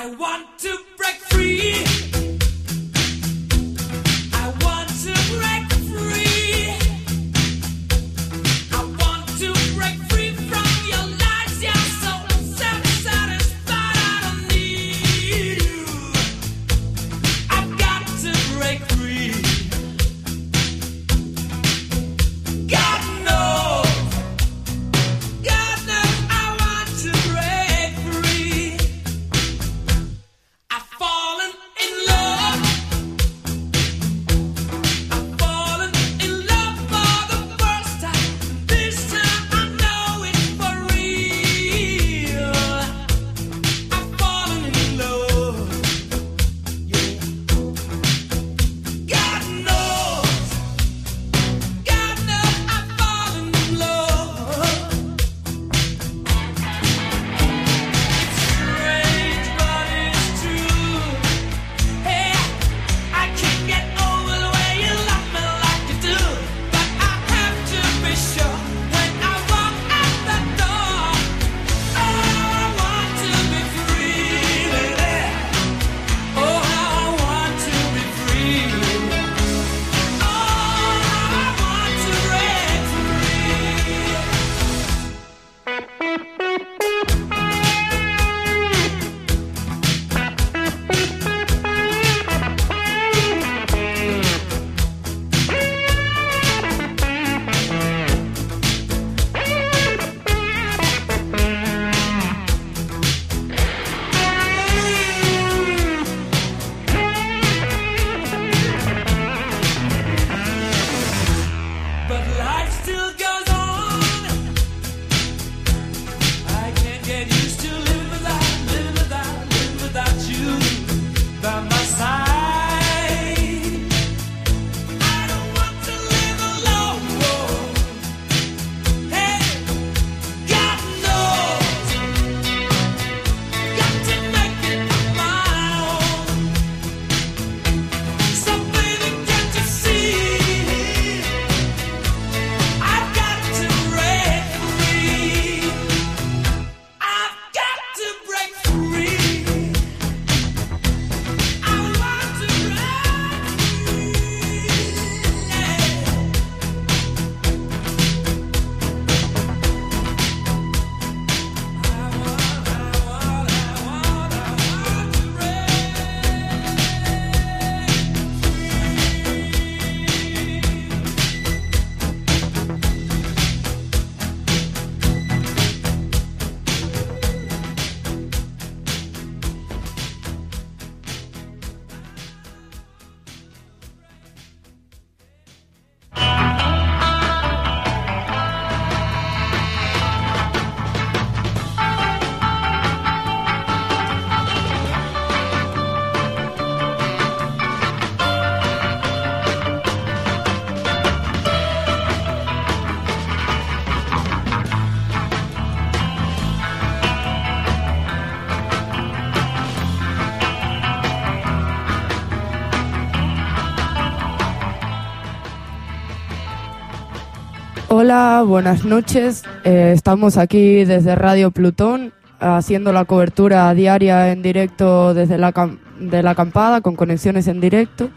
Hola, buenas noches. Estamos aquí desde Radio Plutón haciendo la cobertura diaria en directo desde de la acampada con conexiones en directo.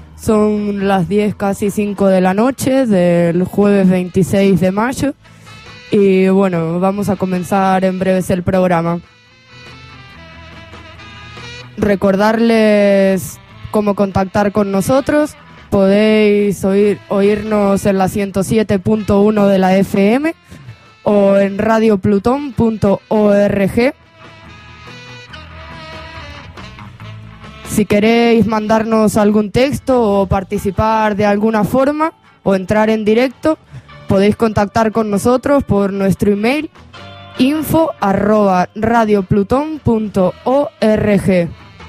Son las 10, casi 5 de la noche del jueves 26 de mayo y bueno, vamos a comenzar en breves el programa. Recordarles cómo contactar con nosotros. Podéis oírnos en la 107.1 de la FM o en radiopluton.org. Si queréis mandarnos algún texto o participar de alguna forma o entrar en directo, podéis contactar con nosotros por nuestro email info@radiopluton.org.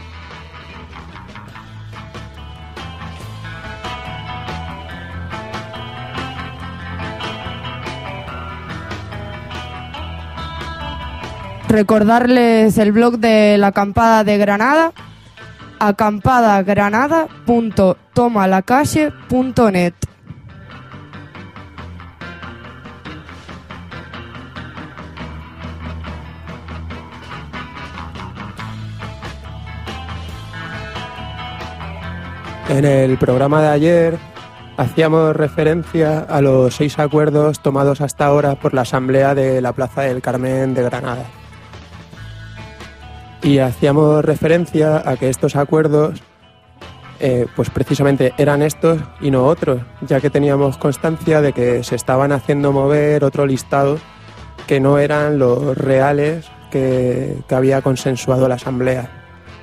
Recordarles el blog de la acampada de Granada, acampadagranada.tomalacalle.net. En el programa de ayer hacíamos referencia a los 6 acuerdos tomados hasta ahora por la Asamblea de la Plaza del Carmen de Granada. Y hacíamos referencia a que estos acuerdos, pues precisamente eran estos y no otros, ya que teníamos constancia de que se estaban haciendo mover otro listado que no eran los reales que había consensuado la Asamblea.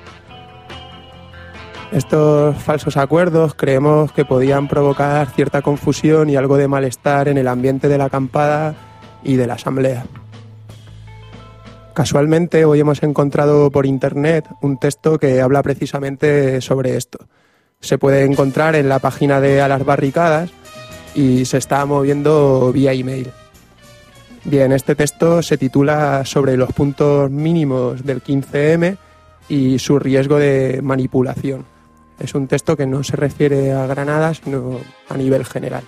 Estos falsos acuerdos creemos que podían provocar cierta confusión y algo de malestar en el ambiente de la acampada y de la Asamblea. Casualmente hoy hemos encontrado por internet un texto que habla precisamente sobre esto. Se puede encontrar en la página de A las Barricadas y se está moviendo vía email. Bien, este texto se titula Sobre los puntos mínimos del 15M y su riesgo de manipulación. Es un texto que no se refiere a Granada, sino a nivel general.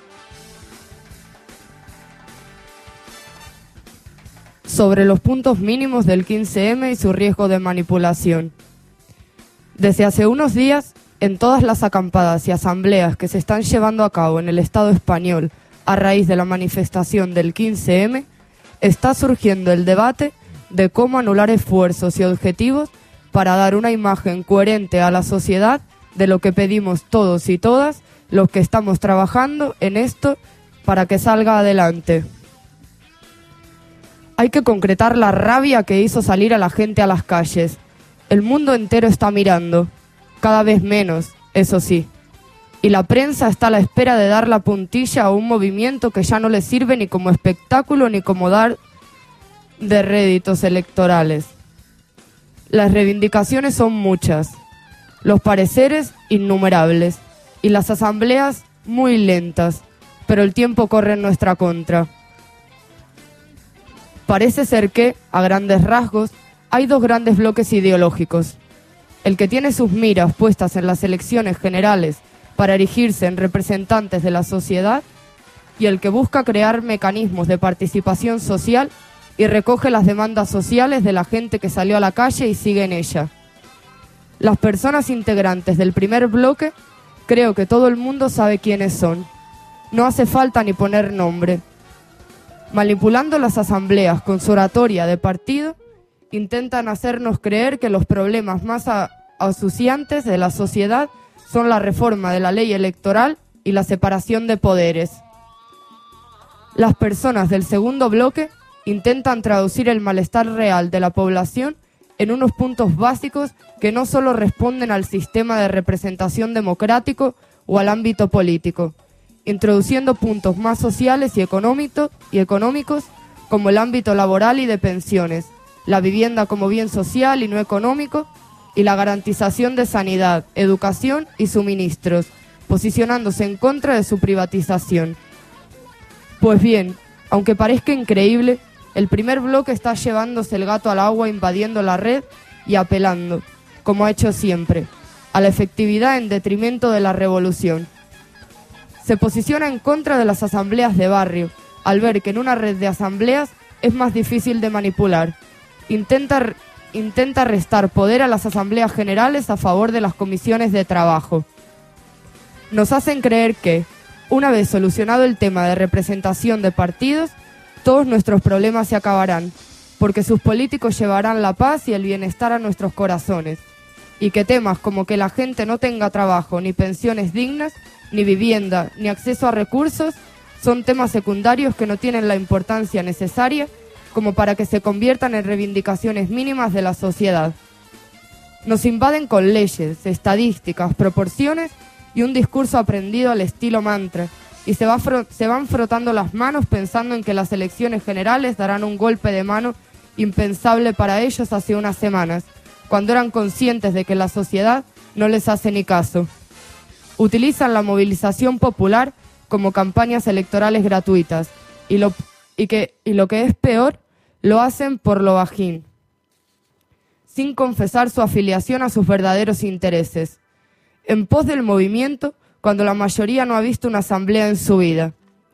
Sobre los puntos mínimos del 15M y su riesgo de manipulación. Desde hace unos días, en todas las acampadas y asambleas que se están llevando a cabo en el Estado español a raíz de la manifestación del 15M, está surgiendo el debate de cómo anular esfuerzos y objetivos para dar una imagen coherente a la sociedad de lo que pedimos todos y todas los que estamos trabajando en esto para que salga adelante. Hay que concretar la rabia que hizo salir a la gente a las calles. El mundo entero está mirando, cada vez menos, eso sí. Y la prensa está a la espera de dar la puntilla a un movimiento que ya no le sirve ni como espectáculo ni como dar de réditos electorales. Las reivindicaciones son muchas, los pareceres innumerables y las asambleas muy lentas, pero el tiempo corre en nuestra contra. Parece ser que, a grandes rasgos, hay dos grandes bloques ideológicos. El que tiene sus miras puestas en las elecciones generales para erigirse en representantes de la sociedad y el que busca crear mecanismos de participación social y recoge las demandas sociales de la gente que salió a la calle y sigue en ella. Las personas integrantes del primer bloque, creo que todo el mundo sabe quiénes son. No hace falta ni poner nombre. Manipulando las asambleas con su oratoria de partido, intentan hacernos creer que los problemas más acuciantes de la sociedad son la reforma de la ley electoral y la separación de poderes. Las personas del segundo bloque intentan traducir el malestar real de la población en unos puntos básicos que no solo responden al sistema de representación democrático o al ámbito político, introduciendo puntos más sociales y económicos como el ámbito laboral y de pensiones, la vivienda como bien social y no económico, y la garantización de sanidad, educación y suministros, posicionándose en contra de su privatización. Pues bien, aunque parezca increíble, el primer bloque está llevándose el gato al agua, invadiendo la red y apelando, como ha hecho siempre, a la efectividad en detrimento de la revolución. Se posiciona en contra de las asambleas de barrio, al ver que en una red de asambleas es más difícil de manipular. Intenta restar poder a las asambleas generales a favor de las comisiones de trabajo. Nos hacen creer que, una vez solucionado el tema de representación de partidos, todos nuestros problemas se acabarán, porque sus políticos llevarán la paz y el bienestar a nuestros corazones, y que temas como que la gente no tenga trabajo, ni pensiones dignas, ni vivienda, ni acceso a recursos, son temas secundarios que no tienen la importancia necesaria como para que se conviertan en reivindicaciones mínimas de la sociedad. Nos invaden con leyes, estadísticas, proporciones y un discurso aprendido al estilo mantra, y se van frotando las manos pensando en que las elecciones generales darán un golpe de mano impensable para ellos hace unas semanas, cuando eran conscientes de que la sociedad no les hace ni caso. Utilizan la movilización popular como campañas electorales gratuitas, y lo que es peor, lo hacen por lo bajín, sin confesar su afiliación a sus verdaderos intereses, en pos del movimiento, cuando la mayoría no ha visto una asamblea en su vida.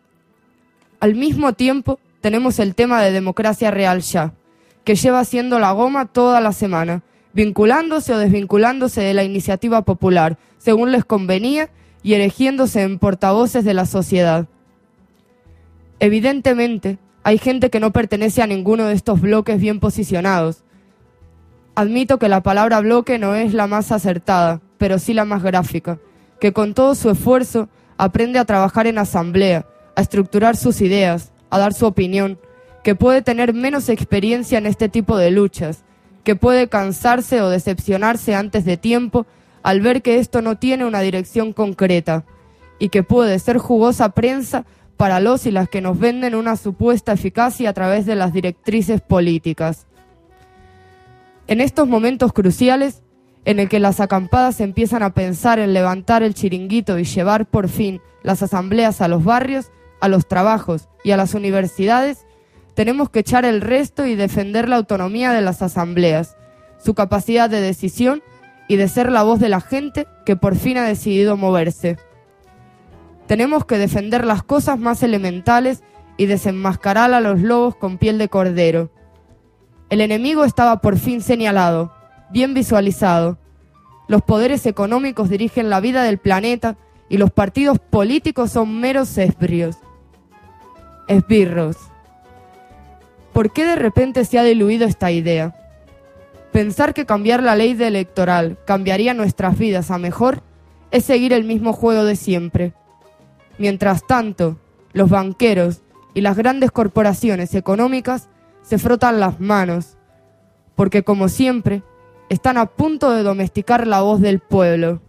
Al mismo tiempo, tenemos el tema de democracia real ya, que lleva haciendo la goma toda la semana, vinculándose o desvinculándose de la iniciativa popular, según les convenía, y erigiéndose en portavoces de la sociedad. Evidentemente, hay gente que no pertenece a ninguno de estos bloques bien posicionados. Admito que la palabra bloque no es la más acertada, pero sí la más gráfica, que con todo su esfuerzo aprende a trabajar en asamblea, a estructurar sus ideas, a dar su opinión, que puede tener menos experiencia en este tipo de luchas, que puede cansarse o decepcionarse antes de tiempo al ver que esto no tiene una dirección concreta, y que puede ser jugosa prensa para los y las que nos venden una supuesta eficacia a través de las directrices políticas. En estos momentos cruciales, en el que las acampadas empiezan a pensar en levantar el chiringuito y llevar por fin las asambleas a los barrios, a los trabajos y a las universidades, tenemos que echar el resto y defender la autonomía de las asambleas, su capacidad de decisión y de ser la voz de la gente que por fin ha decidido moverse. Tenemos que defender las cosas más elementales y desenmascarar a los lobos con piel de cordero. El enemigo estaba por fin señalado, bien visualizado. Los poderes económicos dirigen la vida del planeta y los partidos políticos son meros esbirros. ¿Por qué de repente se ha diluido esta idea? Pensar que cambiar la ley electoral cambiaría nuestras vidas a mejor es seguir el mismo juego de siempre. Mientras tanto, los banqueros y las grandes corporaciones económicas se frotan las manos, porque como siempre, están a punto de domesticar la voz del pueblo.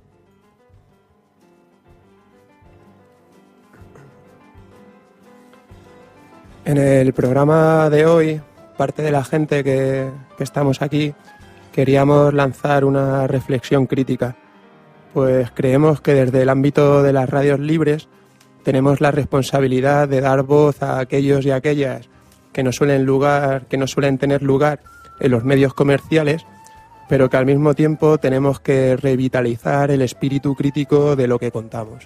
En el programa de hoy, parte de la gente que estamos aquí, queríamos lanzar una reflexión crítica, pues creemos que desde el ámbito de las radios libres tenemos la responsabilidad de dar voz a aquellos y aquellas que no suelen tener lugar en los medios comerciales, pero que al mismo tiempo tenemos que revitalizar el espíritu crítico de lo que contamos.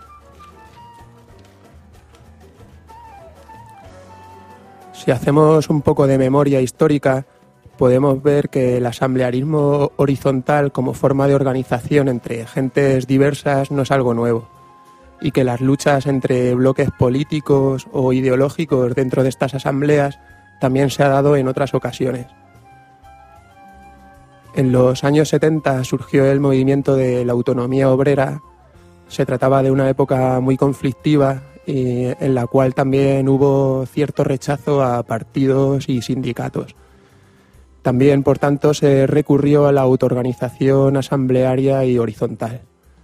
Si hacemos un poco de memoria histórica, podemos ver que el asamblearismo horizontal como forma de organización entre gentes diversas no es algo nuevo, y que las luchas entre bloques políticos o ideológicos dentro de estas asambleas también se ha dado en otras ocasiones. En los años 70 surgió el movimiento de la autonomía obrera. Se trataba de una época muy conflictiva y en la cual también hubo cierto rechazo a partidos y sindicatos. También, por tanto, se recurrió a la autoorganización asamblearia y horizontal.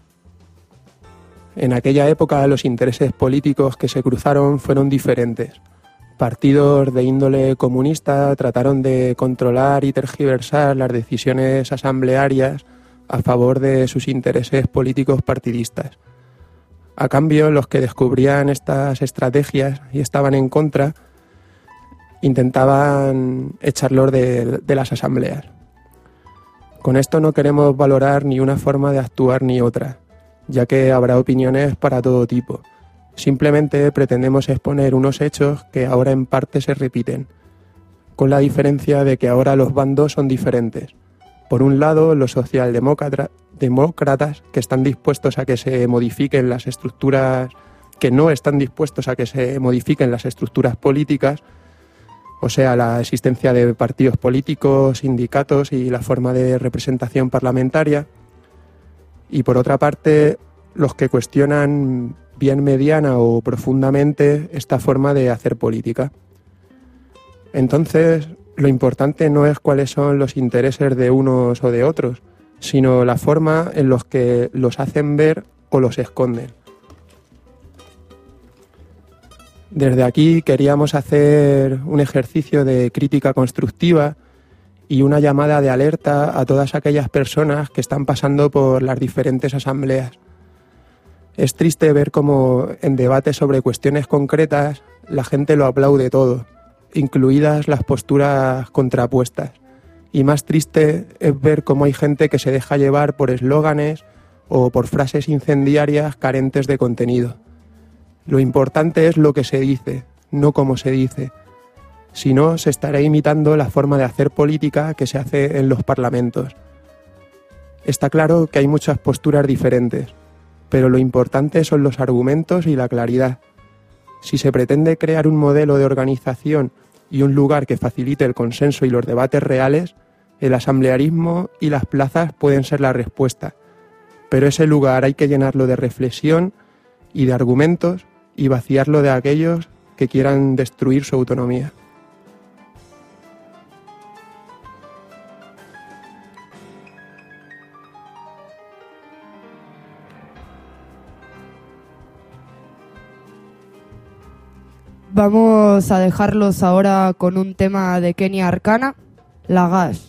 En aquella época los intereses políticos que se cruzaron fueron diferentes. Partidos de índole comunista trataron de controlar y tergiversar las decisiones asamblearias a favor de sus intereses políticos partidistas. A cambio, los que descubrían estas estrategias y estaban en contra, intentaban echarlos de las asambleas. Con esto no queremos valorar ni una forma de actuar ni otra, ya que habrá opiniones para todo tipo. Simplemente pretendemos exponer unos hechos que ahora en parte se repiten, con la diferencia de que ahora los bandos son diferentes. Por un lado, los socialdemócratas que están dispuestos a que se modifiquen las estructuras, que no están dispuestos a que se modifiquen las estructuras políticas, o sea, la existencia de partidos políticos, sindicatos y la forma de representación parlamentaria. Y por otra parte, los que cuestionan bien mediana o profundamente esta forma de hacer política. Entonces, lo importante no es cuáles son los intereses de unos o de otros, sino la forma en los que los hacen ver o los esconden. Desde aquí queríamos hacer un ejercicio de crítica constructiva y una llamada de alerta a todas aquellas personas que están pasando por las diferentes asambleas. Es triste ver cómo en debates sobre cuestiones concretas la gente lo aplaude todo, incluidas las posturas contrapuestas. Y más triste es ver cómo hay gente que se deja llevar por eslóganes o por frases incendiarias carentes de contenido. Lo importante es lo que se dice, no cómo se dice. Si no, se estará imitando la forma de hacer política que se hace en los parlamentos. Está claro que hay muchas posturas diferentes, pero lo importante son los argumentos y la claridad. Si se pretende crear un modelo de organización y un lugar que facilite el consenso y los debates reales, el asamblearismo y las plazas pueden ser la respuesta, pero ese lugar hay que llenarlo de reflexión y de argumentos y vaciarlo de aquellos que quieran destruir su autonomía. Vamos a dejarlos ahora con un tema de Kenia Arcana, Lagash.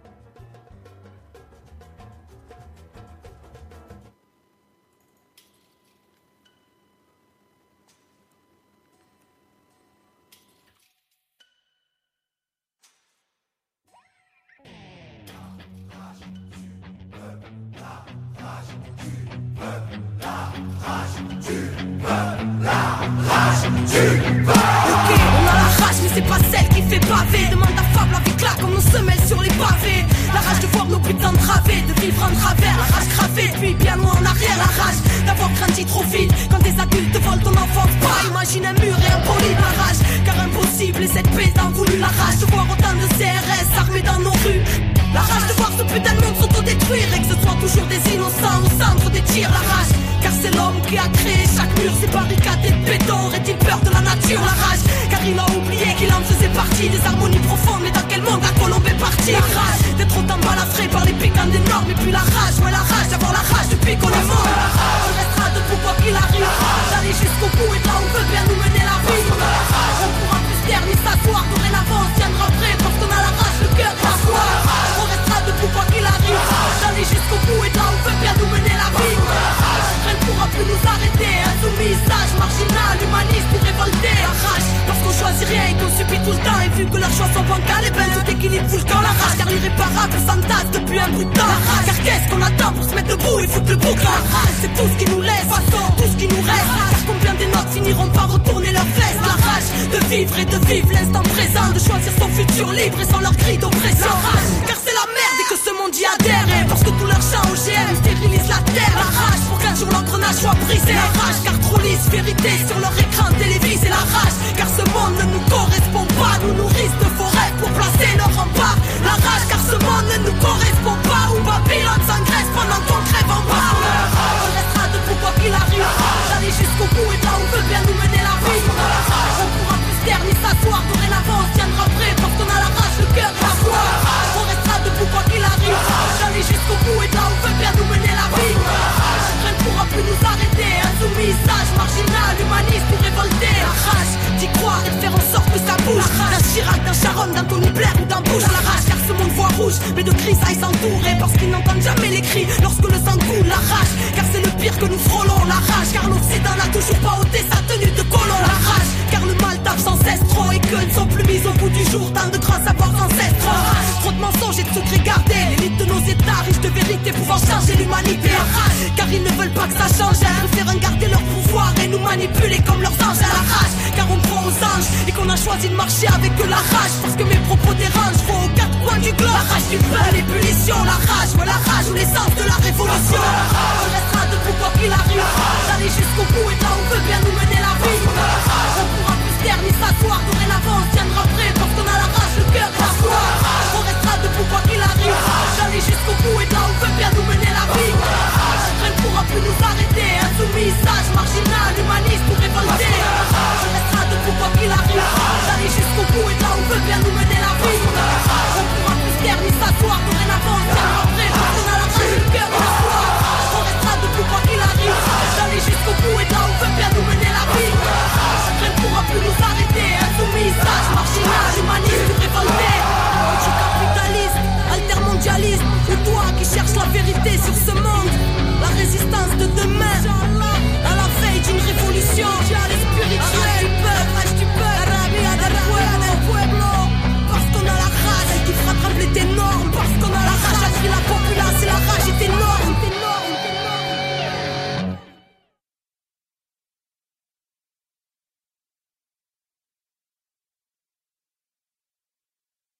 Ok, on a la rage, mais c'est pas celle qui fait baver. Demande à Fable avec là comme on se mêle sur les pavés. La rage de voir nos putains través, de vivre en travers. La rage gravée, puis bien loin en arrière. La rage d'avoir grandi trop vite. Quand des adultes volent ton enfance, pas imagine un mur et un poli. La rage, car impossible et cette paix t'en voulu. La rage de voir autant de CRS armés dans nos rues. La rage de voir ce putain de monde s'autodétruire et que ce soit toujours des innocents au centre des tirs. La rage, car c'est l'homme qui a créé chaque mur, ces barricades et de béton. Aurait-il peur de la nature? La rage, car il a oublié qu'il en faisait partie. Des harmonies profondes, mais dans quel monde la colombe est partie? La rage d'être autant balafré par les piquants des normes. Et puis la rage, ouais la rage d'avoir la rage depuis qu'on est mort. On restera debout quoi qu'il arrive, d'aller jusqu'au bout et de là on veut bien nous mener la vie. On pourra plus se taire ni s'asseoir, dorénavant on tiendra prêt parce qu'on a la rage, le cœur et la foi. On restera debout quoi qu'il arrive, d'aller jusqu'au bout et de là on veut bien nous mener la vie. Elle ne pourra plus nous arrêter, insoumis, sage, marginal, humaniste ou révolté. La rage, parce qu'on choisit rien et qu'on subit tout le temps. Et vu que leurs choix sont bancals, et ben tout équilibre fout le camp. La rage, car l'irréparable s'entasse depuis un bout de temps. La rage, car qu'est-ce qu'on attend pour se mettre debout et foutre le bouc? La rage, c'est tout ce qui nous laisse, façon, tout ce qui nous reste. Car combien des notes finiront par retourner leurs fesses? La rage, de vivre l'instant présent, de choisir son futur libre et sans leur cri d'oppression. La rage, car c'est la merde et que ce monde y adhère. Et parce que tout leur chant OGM stérilise la terre. La rage, pour qu'un jour l'engrenage soit brisé. La rage, car trop lisse vérité sur leur écran télévisé. La rage, car ce monde ne nous correspond pas. Nous nourrissent de forêts pour placer leur rempart. La rage, car ce monde ne nous correspond pas. Où Babylone s'engraisse pendant qu'on crève en bas. On restera debout quoi qu'il arrive, d'aller jusqu'au bout et de là on veut bien nous mener la vie. On pourra plus se taire ni s'asseoir, dorénavant on tiendra prêt parce qu'on a la rage, le cœur et la foi. On restera debout quoi qu'il arrive, d'aller jusqu'au bout et de là on veut bien nous mener la vie. Rien ne pourra plus nous arrêter, insoumis, sage, marginal, humaniste ou révolté. La rage, d'y croire et de faire en sorte que ça bouge. D'un Chirac, d'un Sharon, d'un Tony Blair ou d'un Bush. La rage, car ce monde voit rouge, mais de grisailles s'entourer parce qu'ils n'entendent jamais les cris lorsque le sang coule. La rage, car c'est le pire que nous frôlons. La rage, car l'Occident n'a toujours pas ôté sa tenue de colon. La rage, car le mal tape sans cesse trop et que ne sont plus mis au bout du jour tant de grands savoirs ancestraux. Trop de mensonges et de secrets gardés, l'élite de nos états riches de vérité pouvant changer l'humanité. La rage, car ils ne veulent pas que ça change. Ils préfèrent garder leur pouvoir et nous manipuler comme leurs anges. À la rage, car on croit aux anges et qu'on a choisi de marcher avec eux. La rage, parce que mes propos dérangent, faut aux quatre coins du globe. La rage du peuple, l'ébullition, la rage, ouais, la rage ou l'essence de la révolution. On restera debout quoi qu'il arrive, d'aller jusqu'au bout et de là on veut bien nous mener la vie. On pourra plus se taire ni s'asseoir, dorénavant on tiendra prêt parce qu'on a la rage, le cœur et la foi. On restera debout quoi qu'il arrive, d'aller jusqu'au bout et de là on veut bien nous mener la vie. Rien ne pourra plus nous arrêter, insoumis, sage, marginal, humaniste ou révolté. On restera debout quoi qu'il arrive, d'aller jusqu'au bout et de là on veut bien nous mener la vie. On pourra plus se taire ni s'asseoir, dorénavant on tiendra prêt parce qu'on a la rage, le cœur et la foi. On restera debout quoi qu'il arrive, d'aller jusqu'au bout et de là on veut bien nous mener la vie. Rien ne pourra plus nous arrêter, insoumis, sage,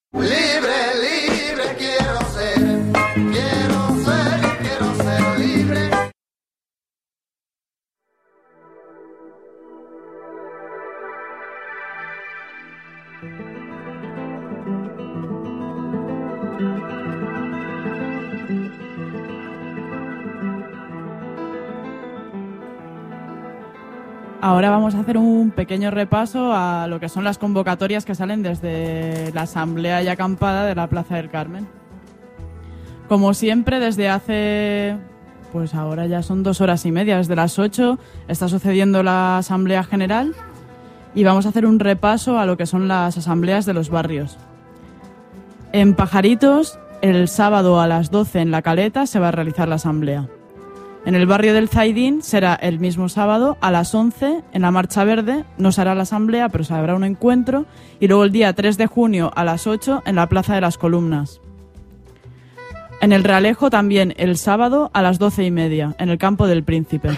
Ahora vamos a hacer un pequeño repaso a lo que son las convocatorias que salen desde la Asamblea y Acampada de la Plaza del Carmen. Como siempre, desde hace, pues ahora ya son 2 horas y media, desde las 8 está sucediendo la Asamblea General y vamos a hacer un repaso a lo que son las asambleas de los barrios. En Pajaritos, el sábado a las 12 en La Caleta se va a realizar la asamblea. En el barrio del Zaidín será el mismo sábado a las 11 en la Marcha Verde, no se hará la asamblea pero se habrá un encuentro, y luego el día 3 de junio a las 8 en la Plaza de las Columnas. En el Realejo también el sábado a las 12:30 en el Campo del Príncipe.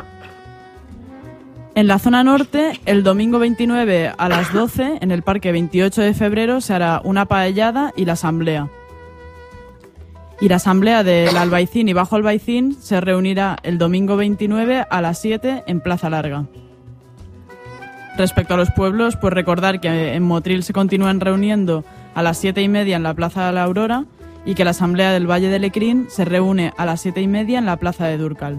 En la zona norte, el domingo 29 a las 12 en el Parque 28 de Febrero se hará una paellada y la asamblea. Y la asamblea del Albaicín y Bajo Albaicín se reunirá el domingo 29 a las 7 en Plaza Larga. Respecto a los pueblos, pues recordar que en Motril se continúan reuniendo a las 7:30 en la Plaza de la Aurora y que la asamblea del Valle de Lecrín se reúne a las 7:30 en la Plaza de Durcal.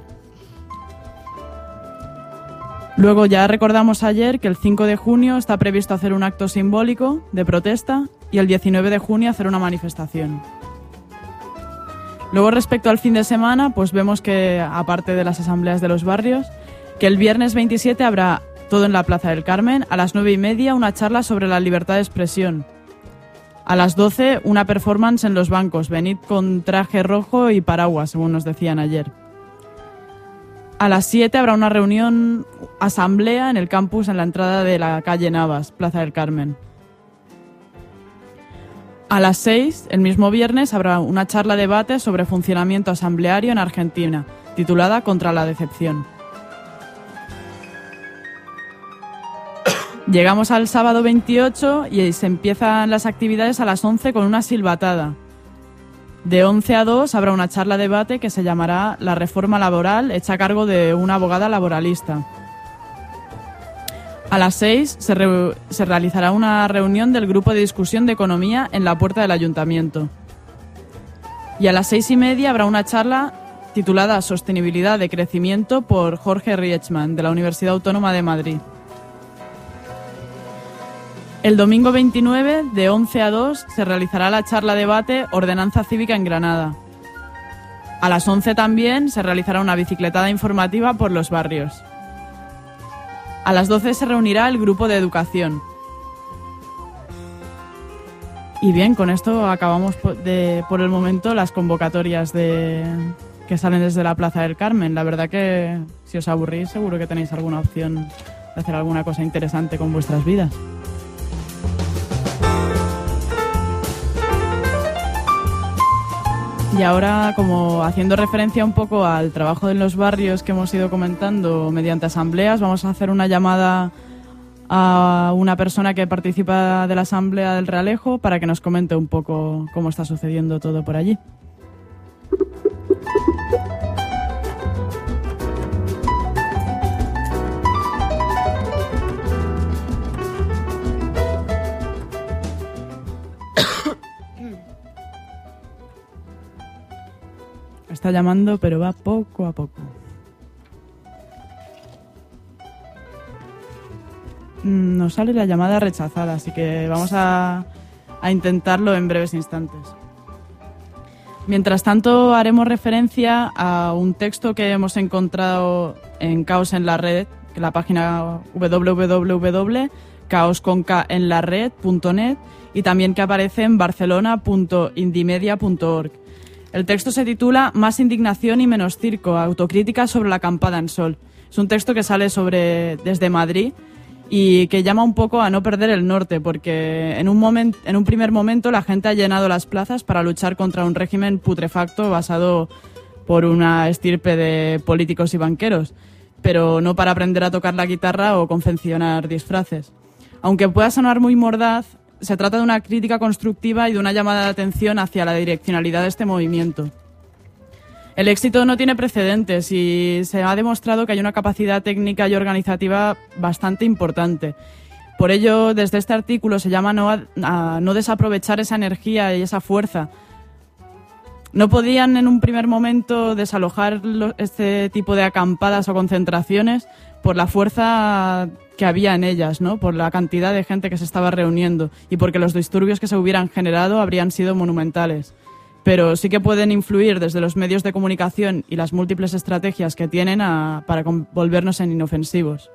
Luego ya recordamos ayer que el 5 de junio está previsto hacer un acto simbólico de protesta y el 19 de junio hacer una manifestación. Luego, respecto al fin de semana, pues vemos que, aparte de las asambleas de los barrios, que el viernes 27 habrá todo en la Plaza del Carmen, a las 9:30 una charla sobre la libertad de expresión. A las 12 una performance en los bancos, venid con traje rojo y paraguas, según nos decían ayer. A las 7 habrá una reunión asamblea en el campus en la entrada de la calle Navas, Plaza del Carmen. A las 6, el mismo viernes, habrá una charla debate sobre funcionamiento asambleario en Argentina, titulada Contra la decepción. Llegamos al sábado 28 y se empiezan las actividades a las 11 con una silbatada. De 11 a 2 habrá una charla debate que se llamará La reforma laboral, hecha a cargo de una abogada laboralista. A las 6 se realizará una reunión del Grupo de Discusión de Economía en la puerta del Ayuntamiento. Y a las 6:30 habrá una charla titulada Sostenibilidad de Crecimiento por Jorge Riechmann, de la Universidad Autónoma de Madrid. El domingo 29, de 11 a 2, se realizará la charla debate Ordenanza Cívica en Granada. A las 11 también se realizará una bicicletada informativa por los barrios. A las 12 se reunirá el grupo de educación. Y bien, con esto acabamos por el momento las convocatorias que salen desde la Plaza del Carmen. La verdad que si os aburrís seguro que tenéis alguna opción de hacer alguna cosa interesante con vuestras vidas. Y ahora, como haciendo referencia un poco al trabajo en los barrios que hemos ido comentando mediante asambleas, vamos a hacer una llamada a una persona que participa de la asamblea del Realejo para que nos comente un poco cómo está sucediendo todo por allí. Está llamando, pero va poco a poco. Nos sale la llamada rechazada, así que vamos a intentarlo en breves instantes. Mientras tanto, haremos referencia a un texto que hemos encontrado en Caos en la Red, en la página www.caosconcaenlared.net y también que aparece en barcelona.indimedia.org. El texto se titula Más indignación y menos circo, autocrítica sobre la acampada en Sol. Es un texto que sale desde Madrid y que llama un poco a no perder el norte, porque en un primer momento la gente ha llenado las plazas para luchar contra un régimen putrefacto basado por una estirpe de políticos y banqueros, pero no para aprender a tocar la guitarra o confeccionar disfraces. Aunque pueda sonar muy mordaz, se trata de una crítica constructiva y de una llamada de atención hacia la direccionalidad de este movimiento. El éxito no tiene precedentes y se ha demostrado que hay una capacidad técnica y organizativa bastante importante. Por ello, desde este artículo se llama a no desaprovechar esa energía y esa fuerza. No podían en un primer momento desalojar este tipo de acampadas o concentraciones por la fuerza que había en ellas, ¿no? Por la cantidad de gente que se estaba reuniendo y porque los disturbios que se hubieran generado habrían sido monumentales. Pero sí que pueden influir desde los medios de comunicación y las múltiples estrategias que tienen para volvernos en inofensivos.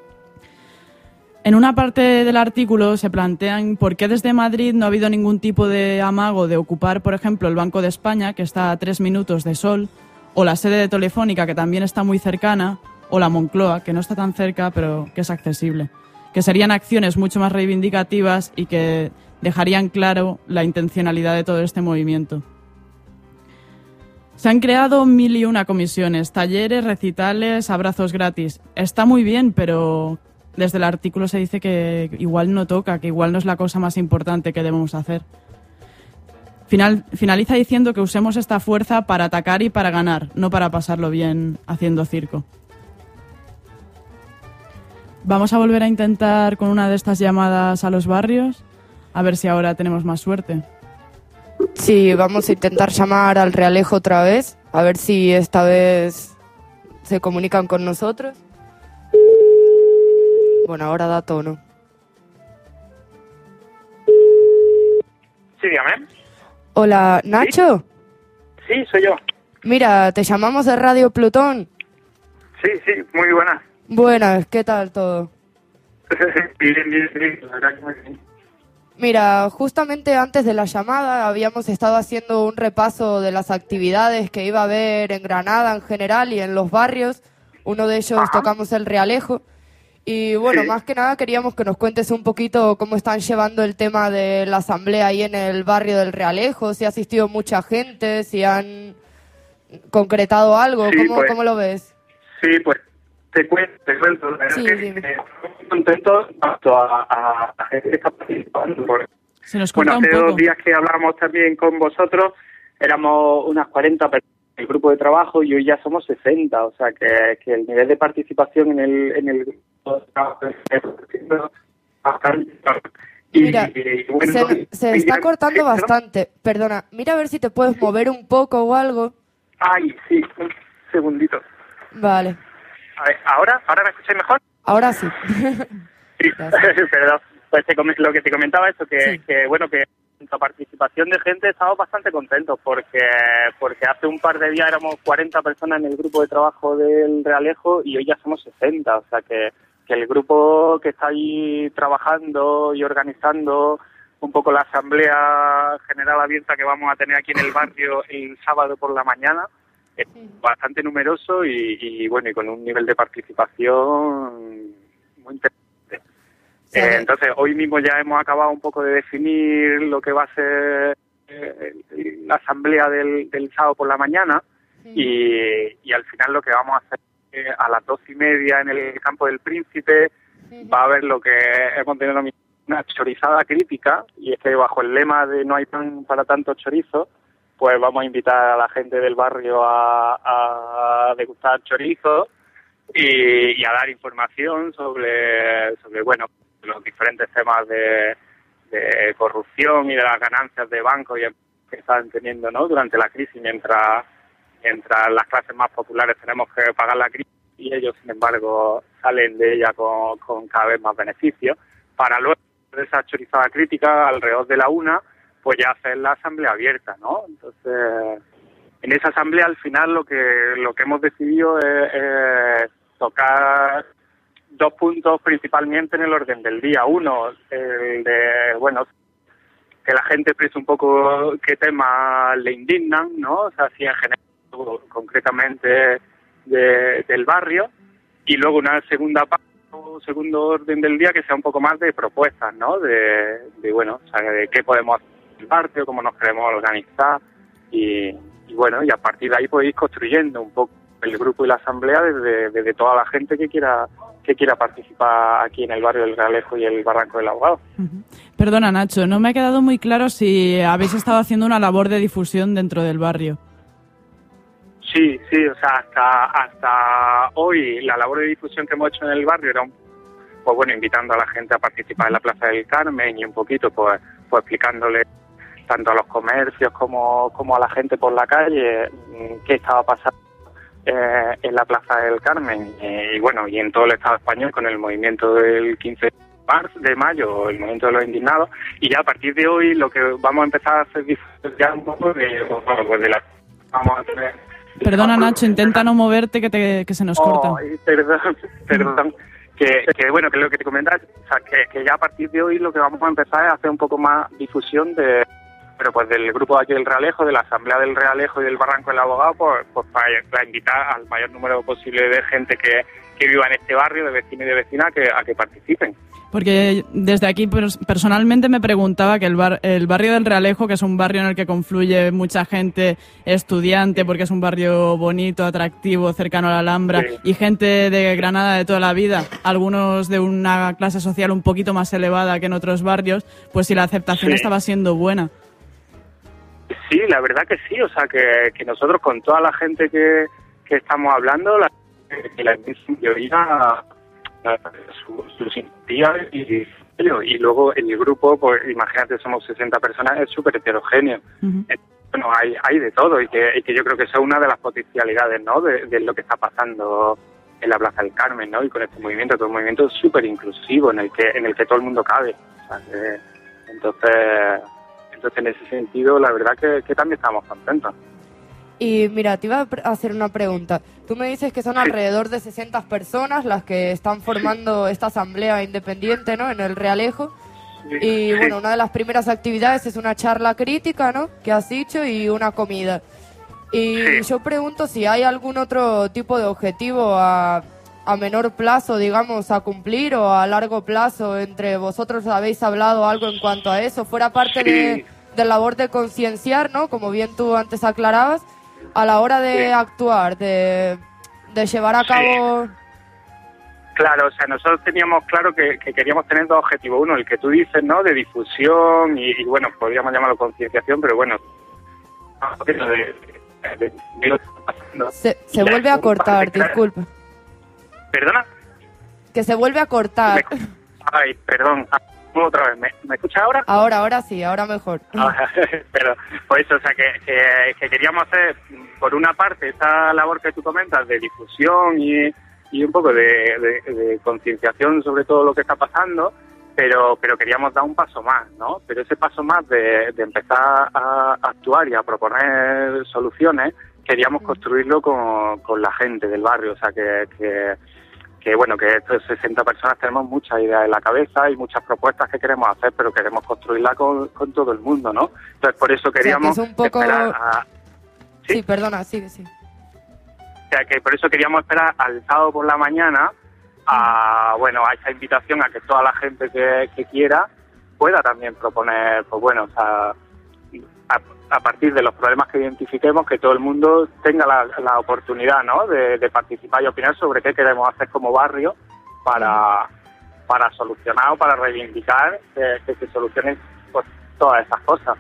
En una parte del artículo se plantean por qué desde Madrid no ha habido ningún tipo de amago de ocupar, por ejemplo, el Banco de España, que está a 3 minutos de Sol, o la sede de Telefónica, que también está muy cercana, o la Moncloa, que no está tan cerca, pero que es accesible. Que serían acciones mucho más reivindicativas y que dejarían claro la intencionalidad de todo este movimiento. Se han creado 1001 comisiones, talleres, recitales, abrazos gratis. Está muy bien, pero desde el artículo se dice que igual no toca, que igual no es la cosa más importante que debemos hacer. Finaliza diciendo que usemos esta fuerza para atacar y para ganar, no para pasarlo bien haciendo circo. Vamos a volver a intentar con una de estas llamadas a los barrios, a ver si ahora tenemos más suerte. Sí, vamos a intentar llamar al Realejo otra vez, a ver si esta vez se comunican con nosotros. Bueno, ahora da tono. Sí, dígame. Hola, ¿Nacho? Sí, soy yo. Mira, te llamamos de Radio Plutón. Sí, muy buena. Buenas, ¿qué tal todo? Bien, la verdad que muy bien. Mira, justamente antes de la llamada habíamos estado haciendo un repaso de las actividades que iba a haber en Granada en general y en los barrios. Uno de ellos tocamos el Realejo. Y bueno, Sí. más que nada queríamos que nos cuentes un poquito cómo están llevando el tema de la asamblea ahí en el barrio del Realejo, si ha asistido mucha gente, si han concretado algo, Sí, ¿cómo lo ves? Sí, pues te cuento. La verdad Sí, que dime. estoy muy contento tanto a la gente que está participando. Porque, Se nos corta bueno, un hace poco. 2 días que hablamos también con vosotros, éramos unas 40 personas en el grupo de trabajo y hoy ya somos 60, o sea que el nivel de participación en el grupo de trabajo es bastante. Mira, bueno, se está cortando bastante. Perdona, mira a ver si te puedes mover un poco o algo. Ay, sí, un segundito. Vale, A ver, ¿ahora me escucháis mejor? ahora sí. Sí, Gracias. perdón. Pues lo que te comentaba eso, Sí. que bueno, que en la participación de gente estamos bastante contentos porque hace un par de días éramos 40 personas en el grupo de trabajo del Realejo y hoy ya somos 60, o sea que el grupo que está ahí trabajando y organizando un poco la asamblea general abierta que vamos a tener aquí en el barrio el sábado por la mañana es bastante numeroso y bueno, y con un nivel de participación muy interesante. Sí. Entonces, hoy mismo ya hemos acabado un poco de definir lo que va a ser la asamblea del sábado por la mañana y al final lo que vamos a hacer a las 12:30 en el Campo del Príncipe va a haber lo que hemos denominado una chorizada crítica, y es que bajo el lema de no hay pan para tanto chorizo, pues vamos a invitar a la gente del barrio a degustar chorizo y a dar información sobre bueno, los diferentes temas de corrupción y de las ganancias de bancos que están teniendo, ¿no?, durante la crisis, mientras las clases más populares tenemos que pagar la crisis y ellos, sin embargo, salen de ella con cada vez más beneficios, para luego de esa chorizada crítica alrededor de la 1, pues ya hacer la asamblea abierta, ¿no? Entonces, en esa asamblea al final lo que hemos decidido es tocar 2 puntos principalmente en el orden del día. Uno, el de, bueno, que la gente exprese un poco qué temas le indignan, ¿no? O sea, si en general, concretamente del barrio. Y luego una segunda parte, segundo orden del día que sea un poco más de propuestas, ¿no? De bueno, o sea, de qué podemos hacer en el barrio, cómo nos queremos organizar y bueno, y a partir de ahí podéis ir construyendo un poco el grupo y la asamblea desde toda la gente que quiera participar aquí en el barrio del Realejo y el Barranco del Ahogado. Perdona, Nacho, no me ha quedado muy claro si habéis estado haciendo una labor de difusión dentro del barrio. Sí, o sea, hasta hoy la labor de difusión que hemos hecho en el barrio era pues bueno, invitando a la gente a participar en la Plaza del Carmen y un poquito pues explicándole tanto a los comercios como a la gente por la calle qué estaba pasando en la Plaza del Carmen y bueno, y en todo el Estado español con el movimiento del 15 de mayo, el movimiento de los indignados, y ya a partir de hoy lo que vamos a empezar a hacer ya un poco de la... Vamos a tener... Perdona, Nacho, intenta no moverte que se nos corta. Perdón. Que bueno, que lo que te comentas, o sea, que ya a partir de hoy lo que vamos a empezar es a hacer un poco más difusión del grupo de aquí del Realejo, de la Asamblea del Realejo y del Barranco del Ahogado, pues para invitar al mayor número posible de gente que viva en este barrio, de vecinos y de vecinas, a que participen. Porque desde aquí personalmente me preguntaba que el barrio del Realejo, que es un barrio en el que confluye mucha gente estudiante, porque es un barrio bonito, atractivo, cercano a la Alhambra, sí, y gente de Granada de toda la vida, algunos de una clase social un poquito más elevada que en otros barrios, pues si la aceptación estaba siendo buena. Sí, la verdad que sí, o sea que nosotros con toda la gente que estamos hablando, la mayoría su simpatía y luego en el grupo, pues imagínate, somos 60 personas, es súper heterogéneo. Uh-huh. Bueno, hay de todo y que yo creo que eso es una de las potencialidades, ¿no? De lo que está pasando en la Plaza del Carmen, ¿no? Y con este movimiento, todo un movimiento súper inclusivo en el que todo el mundo cabe. O sea, entonces en ese sentido, la verdad que también estamos contentos. Y mira, te iba a hacer una pregunta. Tú me dices que son alrededor de 60 personas las que están formando esta asamblea independiente, ¿no?, en el Realejo. Y bueno, una de las primeras actividades es una charla crítica, ¿no?, que has dicho, y una comida. Y yo pregunto si hay algún otro tipo de objetivo a menor plazo, digamos, a cumplir, o a largo plazo. Entre vosotros habéis hablado algo en cuanto a eso, fuera parte de labor de concienciar, ¿no?, como bien tú antes aclarabas, a la hora de actuar, de llevar a cabo... Claro, o sea, nosotros teníamos claro que queríamos tener dos objetivos. Uno, el que tú dices, ¿no?, de difusión y bueno, podríamos llamarlo concienciación, pero bueno... Se vuelve a cortar, disculpa. ¿Perdona? Que se vuelve a cortar. Ay, perdón. Otra vez, ¿me escuchas ahora? Ahora sí, ahora mejor. Pero pues eso, o sea, que queríamos hacer, por una parte, esta labor que tú comentas de difusión y un poco de concienciación sobre todo lo que está pasando, pero queríamos dar un paso más, ¿no? Pero ese paso más de empezar a actuar y a proponer soluciones, queríamos construirlo con la gente del barrio, o sea, que bueno, que estos 60 personas tenemos muchas ideas en la cabeza y muchas propuestas que queremos hacer, pero queremos construirla con todo el mundo, ¿no? Entonces, por eso queríamos... O sea, que es un poco... Sí, perdona, sigue. O sea, que por eso queríamos esperar al sábado por la mañana a esa invitación a que toda la gente que quiera pueda también proponer, pues bueno, o sea, a partir de los problemas que identifiquemos, que todo el mundo tenga la oportunidad, ¿no?, de participar y opinar sobre qué queremos hacer como barrio para solucionar o para reivindicar que se solucionen pues, todas esas cosas.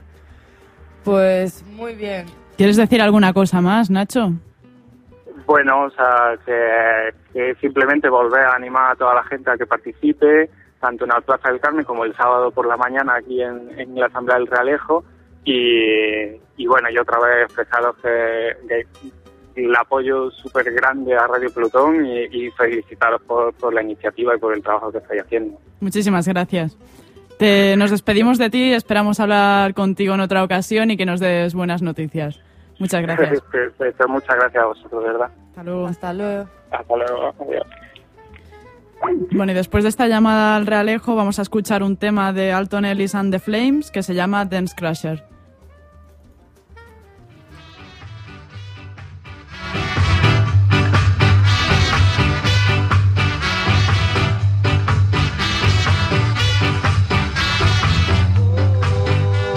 Pues muy bien. ¿Quieres decir alguna cosa más, Nacho? Bueno, o sea, que simplemente volver a animar a toda la gente a que participe, tanto en la Plaza del Carmen como el sábado por la mañana aquí en la Asamblea del Realejo. Y bueno, y otra vez expresaros que el apoyo súper grande a Radio Plutón y felicitaros por la iniciativa y por el trabajo que estáis haciendo. Muchísimas gracias. Nos despedimos de ti, esperamos hablar contigo en otra ocasión y que nos des buenas noticias. Muchas gracias. Perfecto, muchas gracias a vosotros, de verdad. Hasta luego. Hasta luego. Hasta luego, adiós. Bueno, y después de esta llamada al Realejo vamos a escuchar un tema de Alton Ellis and the Flames que se llama Dance Crusher.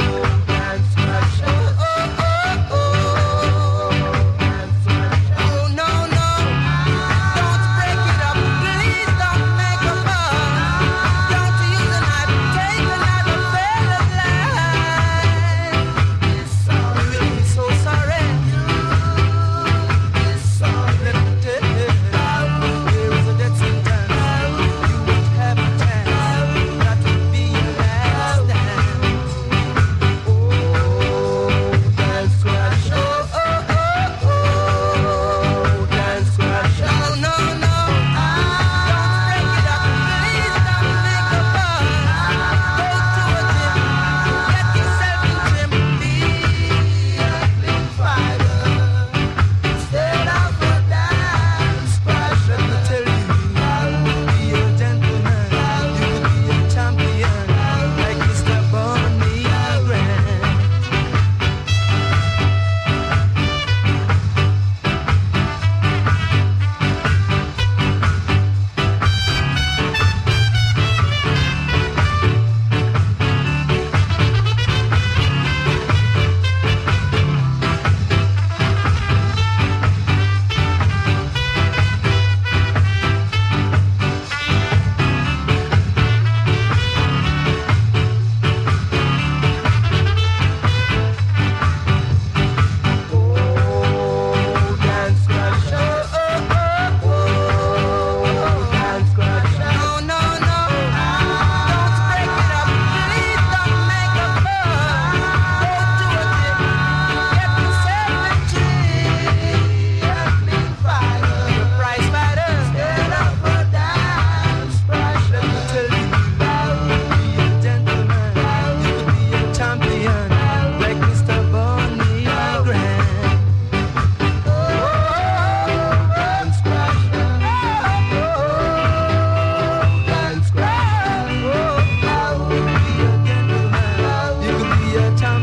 Oh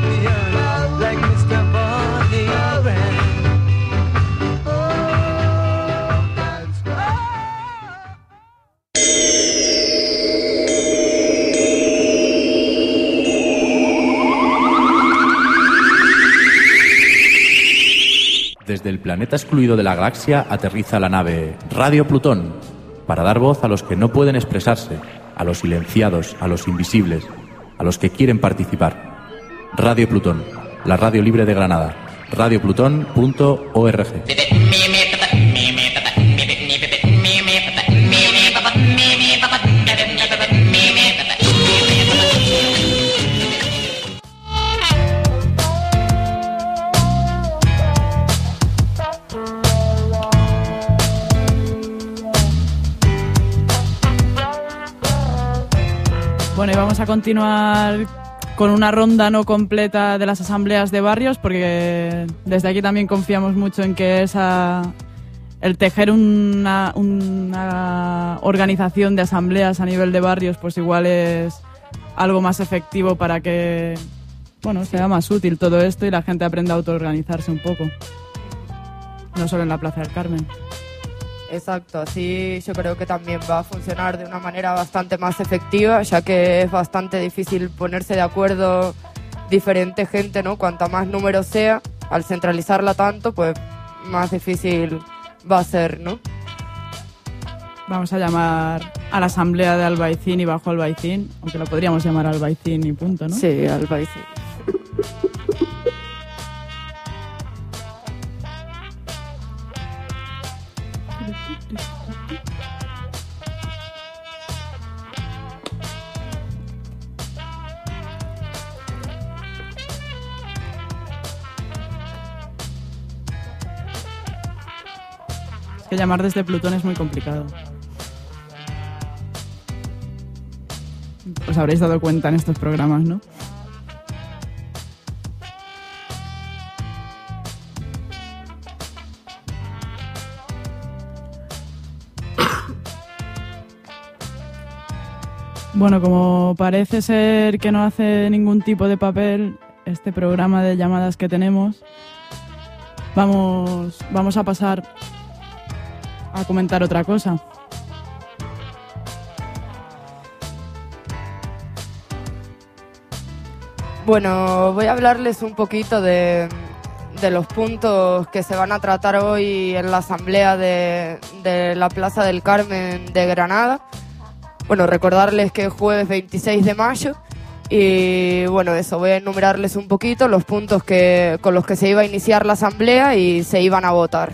Desde el planeta excluido de la galaxia aterriza la nave Radio Plutón para dar voz a los que no pueden expresarse, a los silenciados, a los invisibles, a los que quieren participar. Radio Plutón, la radio libre de Granada. radioplutón.org. Bueno, y vamos a continuar con una ronda no completa de las asambleas de barrios, porque desde aquí también confiamos mucho en que el tejer una organización de asambleas a nivel de barrios, pues igual es algo más efectivo para que, bueno, sea más útil todo esto y la gente aprenda a autoorganizarse un poco. No solo en la Plaza del Carmen. Exacto, así yo creo que también va a funcionar de una manera bastante más efectiva, ya que es bastante difícil ponerse de acuerdo diferente gente, ¿no? Cuanta más número sea, al centralizarla tanto, pues más difícil va a ser, ¿no? Vamos a llamar a la asamblea de Albaicín y Bajo Albaicín, aunque lo podríamos llamar Albaicín y punto, ¿no? Sí, Albaicín. Que llamar desde Plutón es muy complicado. Os habréis dado cuenta en estos programas, ¿no? Bueno, como parece ser que no hace ningún tipo de papel este programa de llamadas que tenemos, vamos a pasar a comentar otra cosa. Bueno, voy a hablarles un poquito de los puntos que se van a tratar hoy en la asamblea de la Plaza del Carmen de Granada. Bueno, recordarles que es jueves 26 de mayo y bueno, eso, voy a enumerarles un poquito los puntos con los que se iba a iniciar la asamblea y se iban a votar.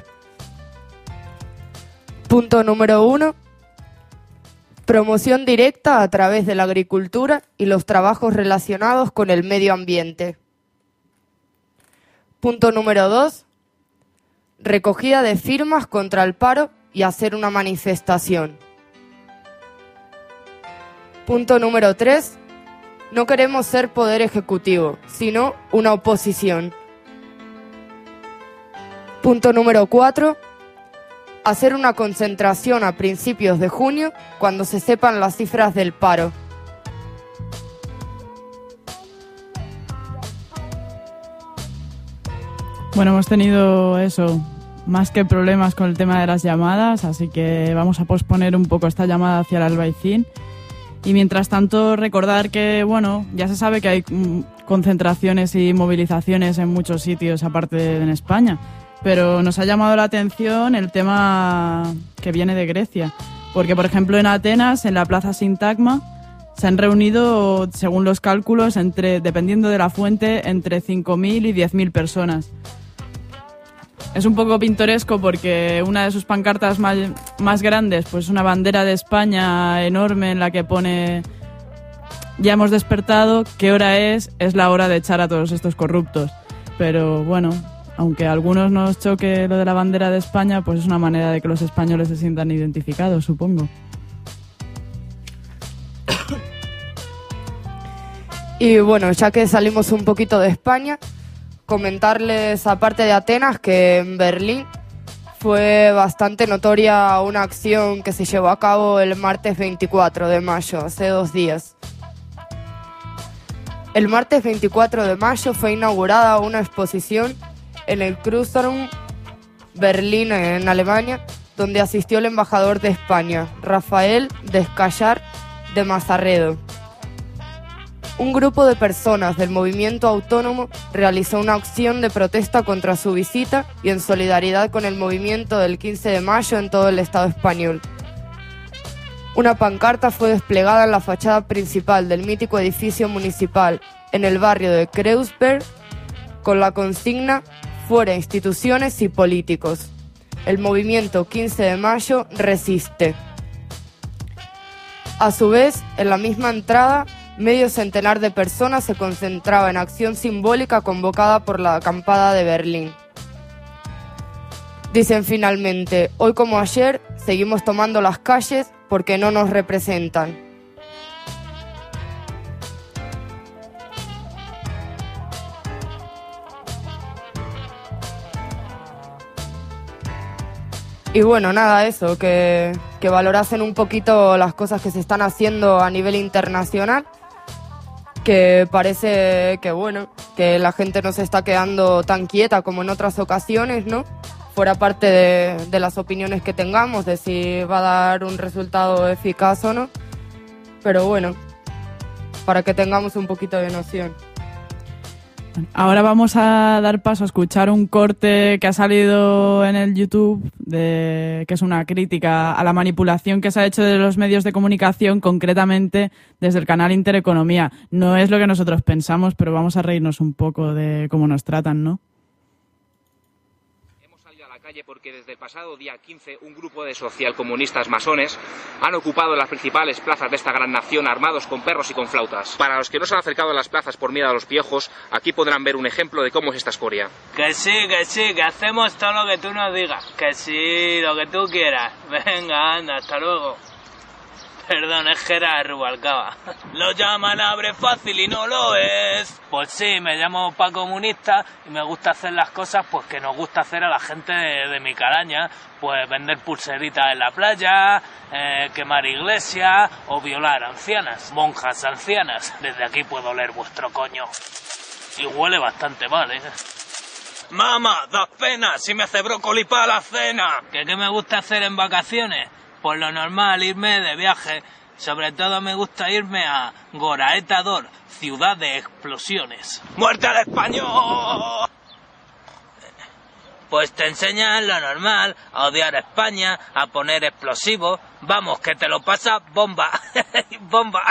Punto número 1. Promoción directa a través de la agricultura y los trabajos relacionados con el medio ambiente. Punto número 2. Recogida de firmas contra el paro y hacer una manifestación. Punto número 3. No queremos ser poder ejecutivo, sino una oposición. Punto número 4. Hacer una concentración a principios de junio cuando se sepan las cifras del paro. Bueno, hemos tenido eso, más que problemas con el tema de las llamadas, así que vamos a posponer un poco esta llamada hacia el Albaicín. Y mientras tanto, recordar que, bueno, ya se sabe que hay concentraciones y movilizaciones en muchos sitios aparte de en España. Pero nos ha llamado la atención el tema que viene de Grecia. Porque, por ejemplo, en Atenas, en la Plaza Sintagma, se han reunido, según los cálculos, dependiendo de la fuente, entre 5.000 y 10.000 personas. Es un poco pintoresco porque una de sus pancartas más grandes, pues una bandera de España enorme en la que pone: ya hemos despertado, ¿qué hora es? Es la hora de echar a todos estos corruptos. Pero bueno, aunque a algunos nos choque lo de la bandera de España, pues es una manera de que los españoles se sientan identificados, supongo. Y bueno, ya que salimos un poquito de España, comentarles, aparte de Atenas, que en Berlín fue bastante notoria una acción que se llevó a cabo el martes 24 de mayo, hace 2 días. El martes 24 de mayo fue inaugurada una exposición en el Kunstraum Berlín, en Alemania, donde asistió el embajador de España, Rafael Descallar de Mazarredo. Un grupo de personas del movimiento autónomo realizó una acción de protesta contra su visita y en solidaridad con el movimiento del 15 de mayo en todo el Estado español. Una pancarta fue desplegada en la fachada principal del mítico edificio municipal en el barrio de Kreuzberg con la consigna «Fuera instituciones y políticos. El movimiento 15 de mayo resiste». A su vez, en la misma entrada, medio centenar de personas se concentraba en acción simbólica convocada por la acampada de Berlín. Dicen finalmente, hoy como ayer, seguimos tomando las calles porque no nos representan. Y bueno, nada, eso, que valorasen un poquito las cosas que se están haciendo a nivel internacional, que parece que, bueno, que la gente no se está quedando tan quieta como en otras ocasiones, ¿no? Fuera parte de las opiniones que tengamos, de si va a dar un resultado eficaz o no. Pero bueno, para que tengamos un poquito de noción. Ahora vamos a dar paso a escuchar un corte que ha salido en el YouTube, que es una crítica a la manipulación que se ha hecho de los medios de comunicación, concretamente desde el canal Intereconomía. No es lo que nosotros pensamos, pero vamos a reírnos un poco de cómo nos tratan, ¿no? Porque desde el pasado día 15 un grupo de socialcomunistas masones han ocupado las principales plazas de esta gran nación armados con perros y con flautas. Para los que no se han acercado a las plazas por miedo a los piojos, aquí podrán ver un ejemplo de cómo es esta escoria. Que sí, que hacemos todo lo que tú nos digas. Que sí, lo que tú quieras. Venga, anda, hasta luego. Perdón, es que era Rubalcaba. Lo llaman abre fácil y no lo es. Pues sí, me llamo Paco Comunista y me gusta hacer las cosas pues que nos gusta hacer a la gente de mi calaña. Pues vender pulseritas en la playa, quemar iglesias o violar ancianas, monjas ancianas. Desde aquí puedo oler vuestro coño. Y huele bastante mal, ¿eh? Mamá, das pena si me hace brócoli para la cena. ¿Qué me gusta hacer en vacaciones? Por lo normal, irme de viaje. Sobre todo me gusta irme a Goraetador, ciudad de explosiones. ¡Muerte al español! Pues te enseñan lo normal, a odiar a España, a poner explosivos. Vamos, que te lo pasa bomba. Bomba.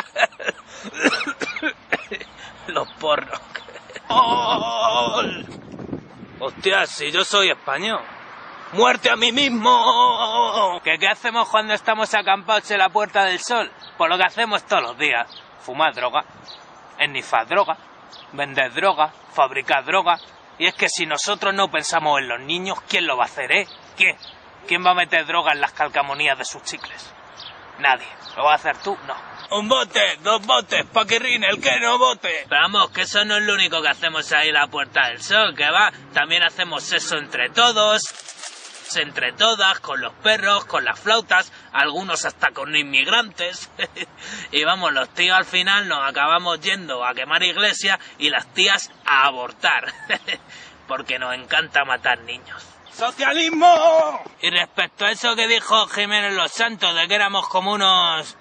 Los porros. ¡Oh! Hostia, si yo soy español. ¡Muerte a mí mismo! ¿Qué hacemos cuando estamos acampados en la Puerta del Sol? Pues lo que hacemos todos los días. Fumar droga, ennifar droga, vender droga, fabricar droga. Y es que si nosotros no pensamos en los niños, ¿quién lo va a hacer, ¿Quién? ¿Quién va a meter droga en las calcamonías de sus chicles? Nadie. ¿Lo va a hacer tú? No. Un bote, 2 botes, pa' que rine el que no vote. Pero vamos, que eso no es lo único que hacemos ahí en la Puerta del Sol, que va. También hacemos sexo entre todos, entre todas, con los perros, con las flautas, algunos hasta con inmigrantes. Y vamos, los tíos al final nos acabamos yendo a quemar iglesias y las tías a abortar. Porque nos encanta matar niños. ¡Socialismo! Y respecto a eso que dijo Jiménez Los Santos, de que éramos como unos...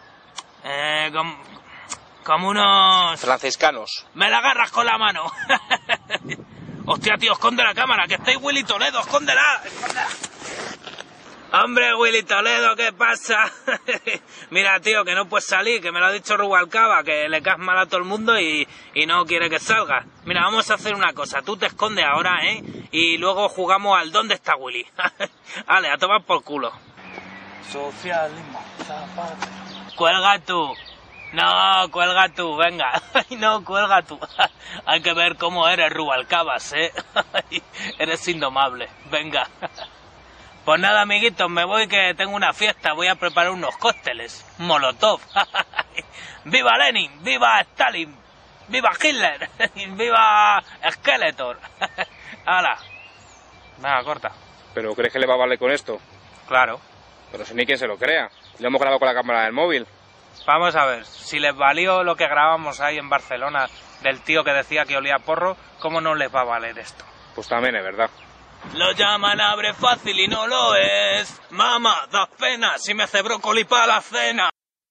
como unos... franciscanos. ¡Me la agarras con la mano! ¡Hostia, tío, esconde la cámara! ¡Que estáis Willy Toledo! ¡Escóndela! ¡Escóndela! ¡Hombre, Willy Toledo, qué pasa! Mira, tío, que no puedes salir, que me lo ha dicho Rubalcaba, que le caes mal a todo el mundo y no quiere que salga. Mira, vamos a hacer una cosa, tú te escondes ahora, y luego jugamos al ¿dónde está Willy? Vale, a tomar por culo. Socialismo, zapatero. ¡Cuelga tú! No, cuelga tú, venga. No, cuelga tú. Hay que ver cómo eres, Rubalcabas, Eres indomable, venga. Pues nada, amiguitos, me voy que tengo una fiesta, voy a preparar unos cócteles. Molotov. ¡Viva Lenin! ¡Viva Stalin! ¡Viva Hitler! ¡Viva Skeletor! ¡Hala! Venga, corta. ¿Pero crees que le va a valer con esto? Claro. Pero si ni quien se lo crea. Lo hemos grabado con la cámara del móvil. Vamos a ver, si les valió lo que grabamos ahí en Barcelona del tío que decía que olía porro, ¿cómo no les va a valer esto? Pues también es verdad. Lo llaman abre fácil y no lo es. Mamá, da pena si me hace brócoli para la cena.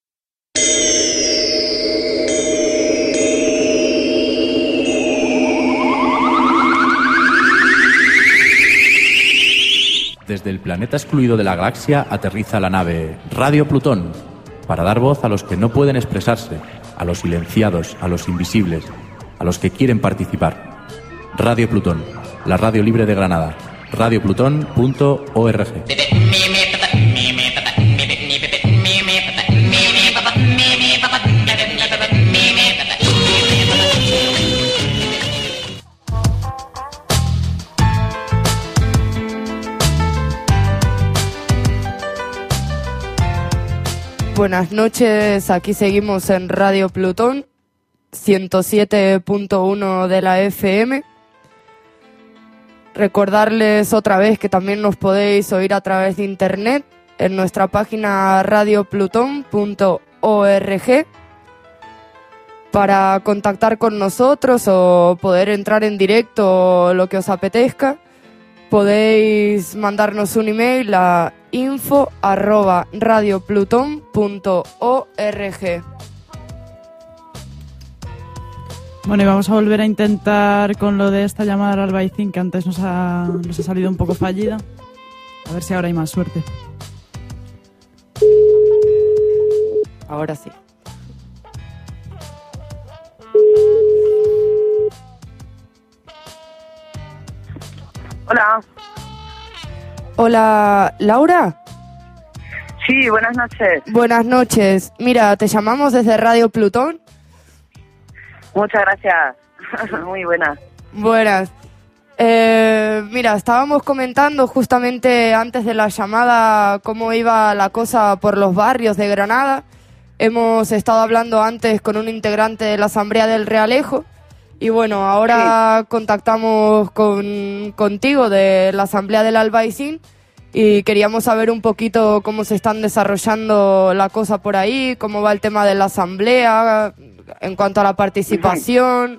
Desde el planeta excluido de la galaxia aterriza la nave Radio Plutón, para dar voz a los que no pueden expresarse, a los silenciados, a los invisibles, a los que quieren participar. Radio Plutón, la radio libre de Granada. radioplutón.org. Buenas noches, aquí seguimos en Radio Plutón, 107.1 de la FM. Recordarles otra vez que también nos podéis oír a través de internet en nuestra página radiopluton.org para contactar con nosotros o poder entrar en directo o lo que os apetezca. Podéis mandarnos un email a info@radiopluton.org. Bueno, y vamos a volver a intentar con lo de esta llamada al Albaicín, que antes nos ha salido un poco fallida. A ver si ahora hay más suerte. Ahora sí. Hola. Hola, ¿Laura? Sí, buenas noches. Buenas noches. Mira, te llamamos desde Radio Plutón. Muchas gracias. Muy buenas. Buenas. Mira, estábamos comentando justamente antes de la llamada cómo iba la cosa por los barrios de Granada. Hemos estado hablando antes con un integrante de la Asamblea del Realejo. Y bueno, ahora contactamos contigo de la Asamblea del Albaicín y queríamos saber un poquito cómo se están desarrollando la cosa por ahí, cómo va el tema de la Asamblea en cuanto a la participación.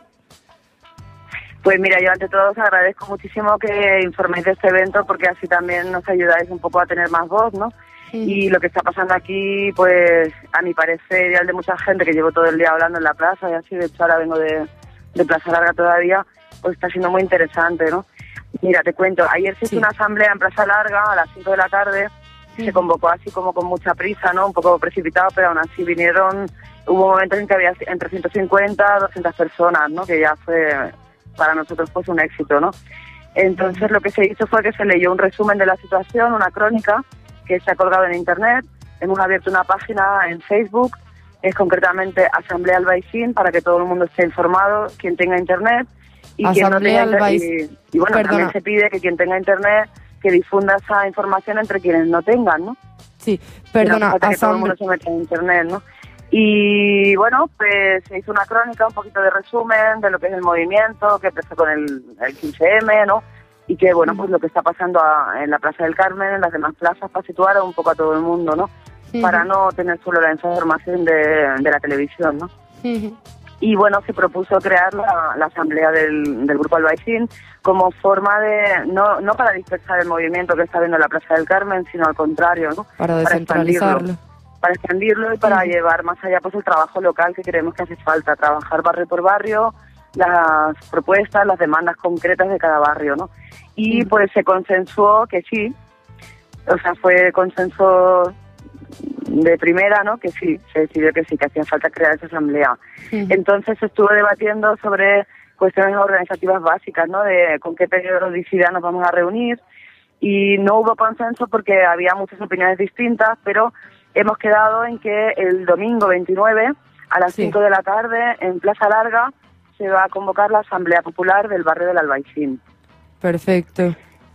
Pues mira, yo ante todo os agradezco muchísimo que informéis de este evento porque así también nos ayudáis un poco a tener más voz, ¿no? Y lo que está pasando aquí, pues a mi parecer y al de mucha gente que llevo todo el día hablando en la plaza y así, de hecho ahora vengo de Plaza Larga todavía, pues está siendo muy interesante, ¿no? Mira, te cuento, ayer se hizo una asamblea en Plaza Larga a las 5 de la tarde, se convocó así como con mucha prisa, ¿no? Un poco precipitado, pero aún así hubo momentos en que había entre 150 200 personas, ¿no? Que ya fue, para nosotros pues un éxito, ¿no? Entonces lo que se hizo fue que se leyó un resumen de la situación, una crónica, que se ha colgado en internet, hemos abierto una página en Facebook, es concretamente Asamblea Albaicín, para que todo el mundo esté informado, quien tenga internet, y quien no tenga y bueno, también se pide que quien tenga internet que difunda esa información entre quienes no tengan, ¿no? Sí, perdona, no que todo el mundo se meta en internet, ¿no? Y bueno, pues se hizo una crónica, un poquito de resumen de lo que es el movimiento, que empezó con el 15M, ¿no? Y que bueno, pues lo que está pasando en la Plaza del Carmen, en las demás plazas, para situar un poco a todo el mundo, ¿no? Para no tener solo la información de la televisión, ¿no? Y bueno, se propuso crear la asamblea del Grupo Albaicín como forma de, no para dispersar el movimiento que está viendo la Plaza del Carmen, sino al contrario, ¿no? Para descentralizarlo. Para expandirlo y para llevar más allá pues el trabajo local que creemos que hace falta, trabajar barrio por barrio, las propuestas, las demandas concretas de cada barrio, ¿no? Y pues se consensuó que sí, o sea, fue consenso de primera, ¿no? Que sí, se decidió que sí, que hacía falta crear esa asamblea. Entonces se estuvo debatiendo sobre cuestiones organizativas básicas, ¿no? De con qué periodicidad nos vamos a reunir, y no hubo consenso porque había muchas opiniones distintas, pero hemos quedado en que el domingo 29 a las 5 de la tarde en Plaza Larga se va a convocar la Asamblea Popular del barrio del Albaicín. Perfecto.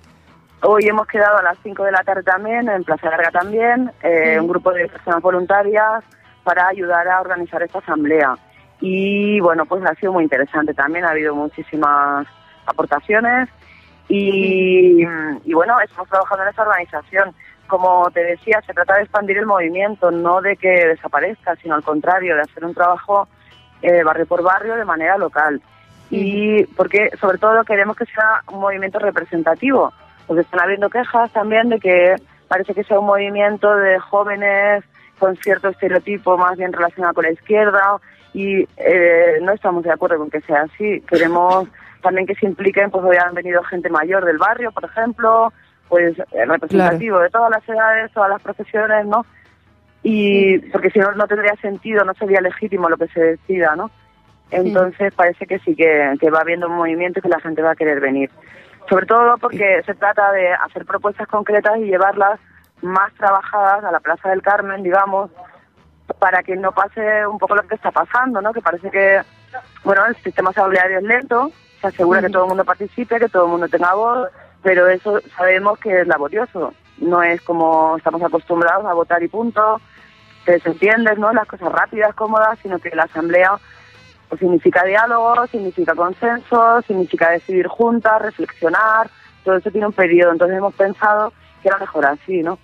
Hoy hemos quedado a las 5 de la tarde también, en Plaza Larga también, un grupo de personas voluntarias para ayudar a organizar esta asamblea. Y bueno, pues ha sido muy interesante también, ha habido muchísimas aportaciones Y bueno, estamos trabajando en esa organización. Como te decía, se trata de expandir el movimiento, no de que desaparezca, sino al contrario, de hacer un trabajo barrio por barrio de manera local. Y porque sobre todo queremos que sea un movimiento representativo, porque están habiendo quejas también de que parece que sea un movimiento de jóvenes con cierto estereotipo más bien relacionado con la izquierda, y no estamos de acuerdo con que sea así. Queremos también que se impliquen, pues hoy han venido gente mayor del barrio, por ejemplo, pues representativo de todas las edades, todas las profesiones, ¿no? Y porque si no, no tendría sentido, no sería legítimo lo que se decida, ¿no? Entonces parece que sí, que va habiendo un movimiento y que la gente va a querer venir. Sobre todo porque se trata de hacer propuestas concretas y llevarlas más trabajadas a la Plaza del Carmen, digamos, para que no pase un poco lo que está pasando, ¿no? Que parece que, bueno, el sistema asambleario es lento, se asegura que todo el mundo participe, que todo el mundo tenga voz, pero eso sabemos que es laborioso. No es como estamos acostumbrados a votar y punto, te desentiendes, ¿no? Las cosas rápidas, cómodas, sino que la asamblea pues significa diálogo, significa consenso, significa decidir juntas, reflexionar, todo eso tiene un periodo. Entonces hemos pensado que era mejor así, ¿no?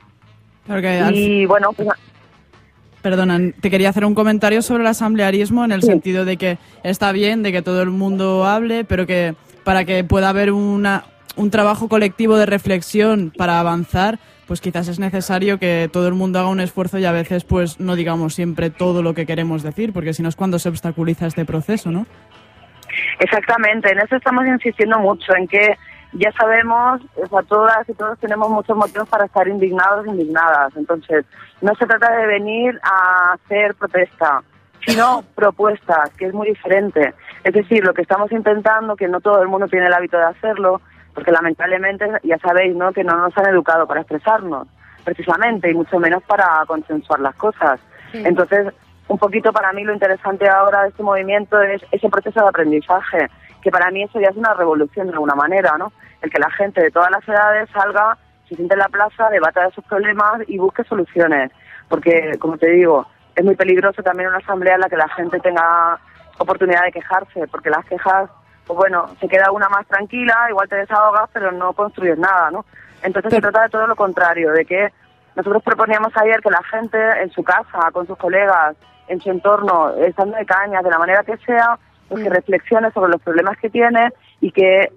Y bueno, pues... Perdona, te quería hacer un comentario sobre el asamblearismo en el sentido de que está bien de que todo el mundo hable, pero que para que pueda haber un trabajo colectivo de reflexión para avanzar, pues quizás es necesario que todo el mundo haga un esfuerzo y a veces pues no digamos siempre todo lo que queremos decir, porque si no es cuando se obstaculiza este proceso, ¿no? Exactamente, en eso estamos insistiendo mucho, en que ya sabemos, o sea, todas y todos tenemos muchos motivos para estar indignados e indignadas. Entonces, no se trata de venir a hacer protesta, sino propuestas, que es muy diferente. Es decir, lo que estamos intentando, que no todo el mundo tiene el hábito de hacerlo, porque lamentablemente ya sabéis, ¿no?, que no nos han educado para expresarnos, precisamente, y mucho menos para consensuar las cosas. Entonces, un poquito para mí lo interesante ahora de este movimiento es ese proceso de aprendizaje, que para mí eso ya es una revolución de alguna manera, ¿no? El que la gente de todas las edades salga, se siente en la plaza, debata de sus problemas y busque soluciones. Porque, como te digo, es muy peligroso también una asamblea en la que la gente tenga oportunidad de quejarse, porque las quejas, pues bueno, se queda una más tranquila, igual te desahogas, pero no construyes nada, ¿no? Entonces se trata de todo lo contrario, de que nosotros proponíamos ayer que la gente en su casa, con sus colegas, en su entorno, estando de cañas, de la manera que sea, pues que reflexione sobre los problemas que tiene y que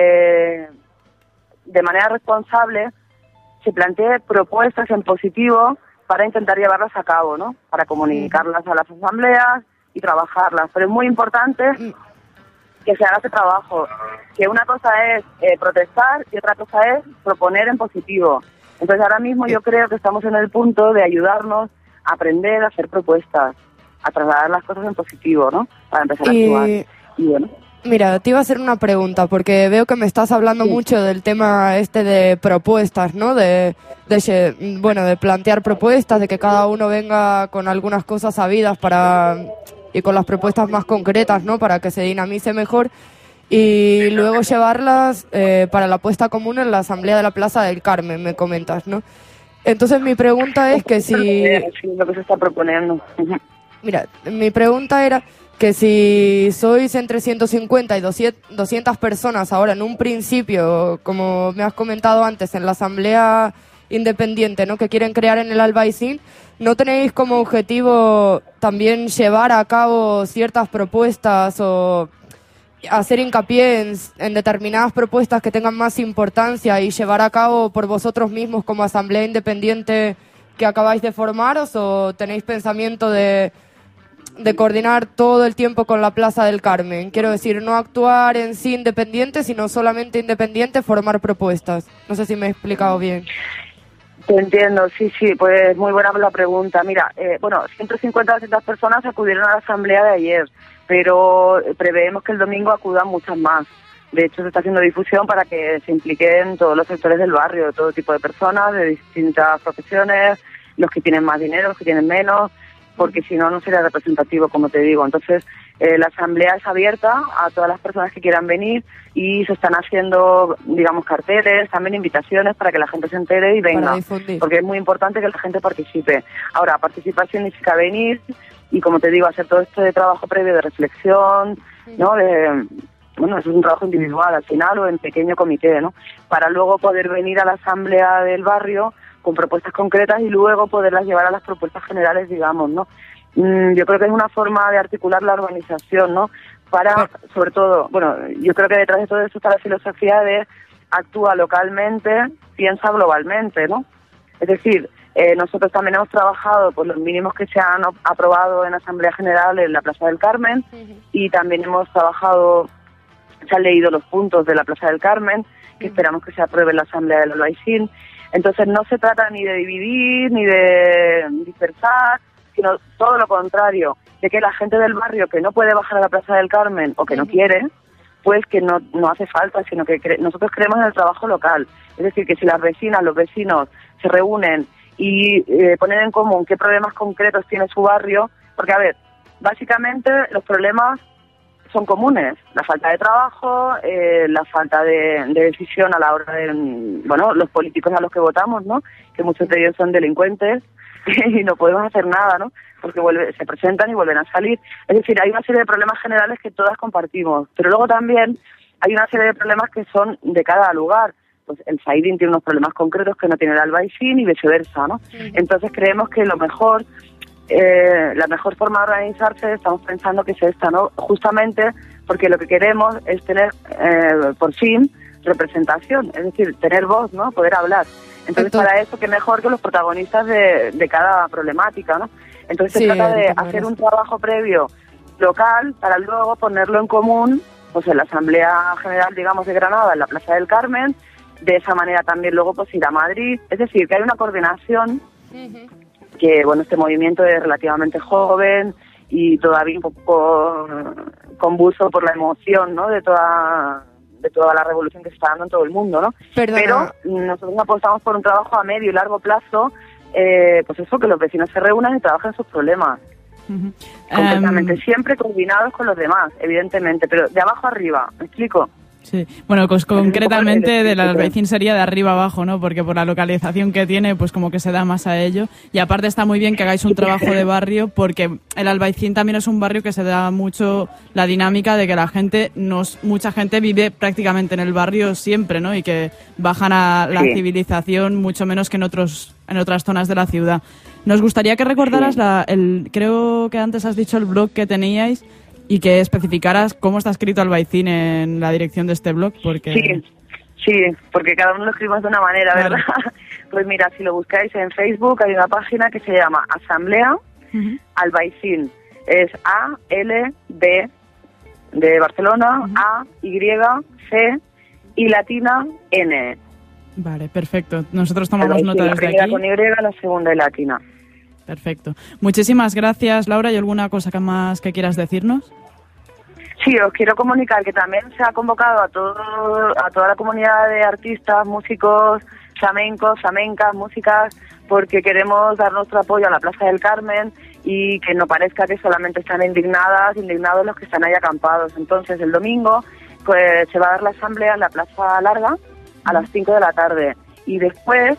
de manera responsable se plantee propuestas en positivo para intentar llevarlas a cabo, ¿no? Para comunicarlas a las asambleas y trabajarlas. Pero es muy importante que se haga ese trabajo, que una cosa es protestar y otra cosa es proponer en positivo. Entonces ahora mismo yo creo que estamos en el punto de ayudarnos a aprender a hacer propuestas, a trasladar las cosas en positivo, ¿no? Para empezar a actuar. Y bueno. Mira, te iba a hacer una pregunta, porque veo que me estás hablando mucho del tema este de propuestas, ¿no? De plantear propuestas, de que cada uno venga con algunas cosas sabidas y con las propuestas más concretas, ¿no? Para que se dinamice mejor y luego llevarlas para la puesta común en la Asamblea de la Plaza del Carmen, me comentas, ¿no? Entonces mi pregunta es que si... Sí, lo que se está proponiendo. Mira, mi pregunta era que si sois entre 150 y 200 personas ahora en un principio, como me has comentado antes, en la Asamblea Independiente, ¿no?, que quieren crear en el Albaicín, ¿no tenéis como objetivo también llevar a cabo ciertas propuestas o hacer hincapié en determinadas propuestas que tengan más importancia y llevar a cabo por vosotros mismos como Asamblea Independiente que acabáis de formaros, o tenéis pensamiento de coordinar todo el tiempo con la Plaza del Carmen? Quiero decir, no actuar en sí independiente, sino solamente independiente, formar propuestas. No sé si me he explicado bien. Te entiendo, sí, pues muy buena la pregunta. Mira, 150 o 200 personas acudieron a la asamblea de ayer, pero preveemos que el domingo acudan muchas más. De hecho, se está haciendo difusión para que se impliquen todos los sectores del barrio, de todo tipo de personas, de distintas profesiones, los que tienen más dinero, los que tienen menos, porque si no, no sería representativo, como te digo. Entonces, la asamblea es abierta a todas las personas que quieran venir y se están haciendo, digamos, carteles, también invitaciones para que la gente se entere y venga, porque es muy importante que la gente participe. Ahora, participar significa venir y, como te digo, hacer todo este trabajo previo de reflexión, ¿no?, bueno, es un trabajo individual al final o en pequeño comité, ¿no? Para luego poder venir a la asamblea del barrio con propuestas concretas y luego poderlas llevar a las propuestas generales, digamos, ¿no? Yo creo que es una forma de articular la organización, ¿no? Para, sobre todo, bueno, yo creo que detrás de todo eso está la filosofía de actúa localmente, piensa globalmente, ¿no? Es decir, nosotros también hemos trabajado por los mínimos que se han aprobado en Asamblea General en la Plaza del Carmen y también hemos trabajado, se han leído los puntos de la Plaza del Carmen, que esperamos que se apruebe en la Asamblea del Albaicín. Entonces no se trata ni de dividir, ni de dispersar, sino todo lo contrario, de que la gente del barrio que no puede bajar a la Plaza del Carmen o que no quiere, pues que no hace falta, sino que nosotros creemos en el trabajo local. Es decir, que si las vecinas, los vecinos se reúnen y ponen en común qué problemas concretos tiene su barrio, porque a ver, básicamente los problemas son comunes, la falta de trabajo, la falta de decisión a la hora de, bueno, los políticos a los que votamos, ¿no? Que muchos de ellos son delincuentes y no podemos hacer nada, ¿no? Porque se presentan y vuelven a salir. Es decir, hay una serie de problemas generales que todas compartimos, pero luego también hay una serie de problemas que son de cada lugar. Pues el Zaidín tiene unos problemas concretos que no tiene el Albaicín y viceversa, ¿no? Entonces creemos que la mejor forma de organizarse, estamos pensando que es esta, ¿no? Justamente porque lo que queremos es tener, por fin, representación, es decir, tener voz, ¿no? Poder hablar. Entonces, para eso, qué mejor que los protagonistas de cada problemática, ¿no? Entonces se trata de hacer un trabajo previo local para luego ponerlo en común, pues en la Asamblea General, digamos, de Granada, en la Plaza del Carmen, de esa manera también luego pues ir a Madrid. Es decir, que hay una coordinación que, bueno, este movimiento es relativamente joven y todavía un poco convulso por la emoción, ¿no? De toda la revolución que se está dando en todo el mundo, ¿no? Pero nosotros apostamos por un trabajo a medio y largo plazo, pues eso, que los vecinos se reúnan y trabajen sus problemas. Completamente, siempre combinados con los demás, evidentemente, pero de abajo arriba, ¿me explico? Sí, bueno, pues concretamente del Albaicín sería de arriba abajo, ¿no? Porque por la localización que tiene, pues como que se da más a ello. Y aparte está muy bien que hagáis un trabajo de barrio, porque el Albaicín también es un barrio que se da mucho la dinámica de que mucha gente vive prácticamente en el barrio siempre, ¿no? Y que bajan a la civilización mucho menos que en otras zonas de la ciudad. Nos gustaría que recordaras creo que antes has dicho el blog que teníais, y que especificaras cómo está escrito Albaicín en la dirección de este blog, porque... Sí, porque cada uno lo escribimos de una manera, ¿verdad? Claro. Pues mira, si lo buscáis en Facebook, hay una página que se llama Asamblea Albaicín. Es A-L-B de Barcelona, A-Y-C y latina N. Vale, perfecto. Nosotros tomamos nota desde aquí. La primera con Y, la segunda y latina. Perfecto. Muchísimas gracias, Laura. ¿Y alguna cosa más que quieras decirnos? Sí, os quiero comunicar que también se ha convocado a toda la comunidad de artistas, músicos, flamencos, flamencas, músicas, porque queremos dar nuestro apoyo a la Plaza del Carmen y que no parezca que solamente están indignados los que están ahí acampados. Entonces, el domingo pues se va a dar la asamblea en la Plaza Larga a las 5 de la tarde y después,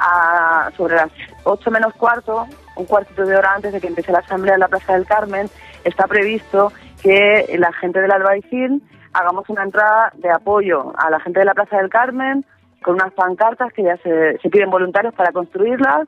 sobre las 8 menos cuarto, un cuartito de hora antes de que empiece la asamblea en la Plaza del Carmen, está previsto que la gente del Albaicín hagamos una entrada de apoyo a la gente de la Plaza del Carmen con unas pancartas que ya se piden voluntarios para construirlas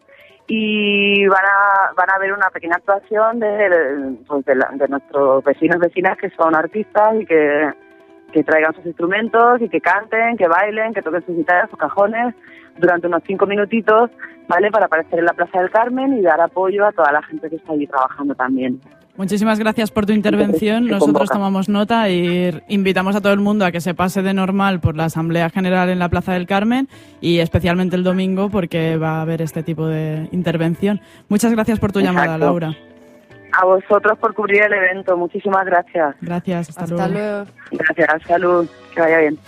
y van a ver una pequeña actuación de nuestros vecinas que son artistas y que traigan sus instrumentos y que canten, que bailen, que toquen sus guitarras, sus cajones durante unos 5 minutitos, ¿vale? Para aparecer en la Plaza del Carmen y dar apoyo a toda la gente que está allí trabajando también. Muchísimas gracias por tu intervención. Nosotros tomamos nota y invitamos a todo el mundo a que se pase de normal por la Asamblea General en la Plaza del Carmen y especialmente el domingo porque va a haber este tipo de intervención. Muchas gracias por tu llamada, Laura. A vosotros por cubrir el evento. Muchísimas gracias. Gracias. Hasta luego. Gracias. Salud. Que vaya bien.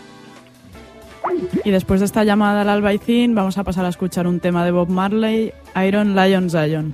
Y después de esta llamada al Albaicín vamos a pasar a escuchar un tema de Bob Marley, Iron Lion Zion.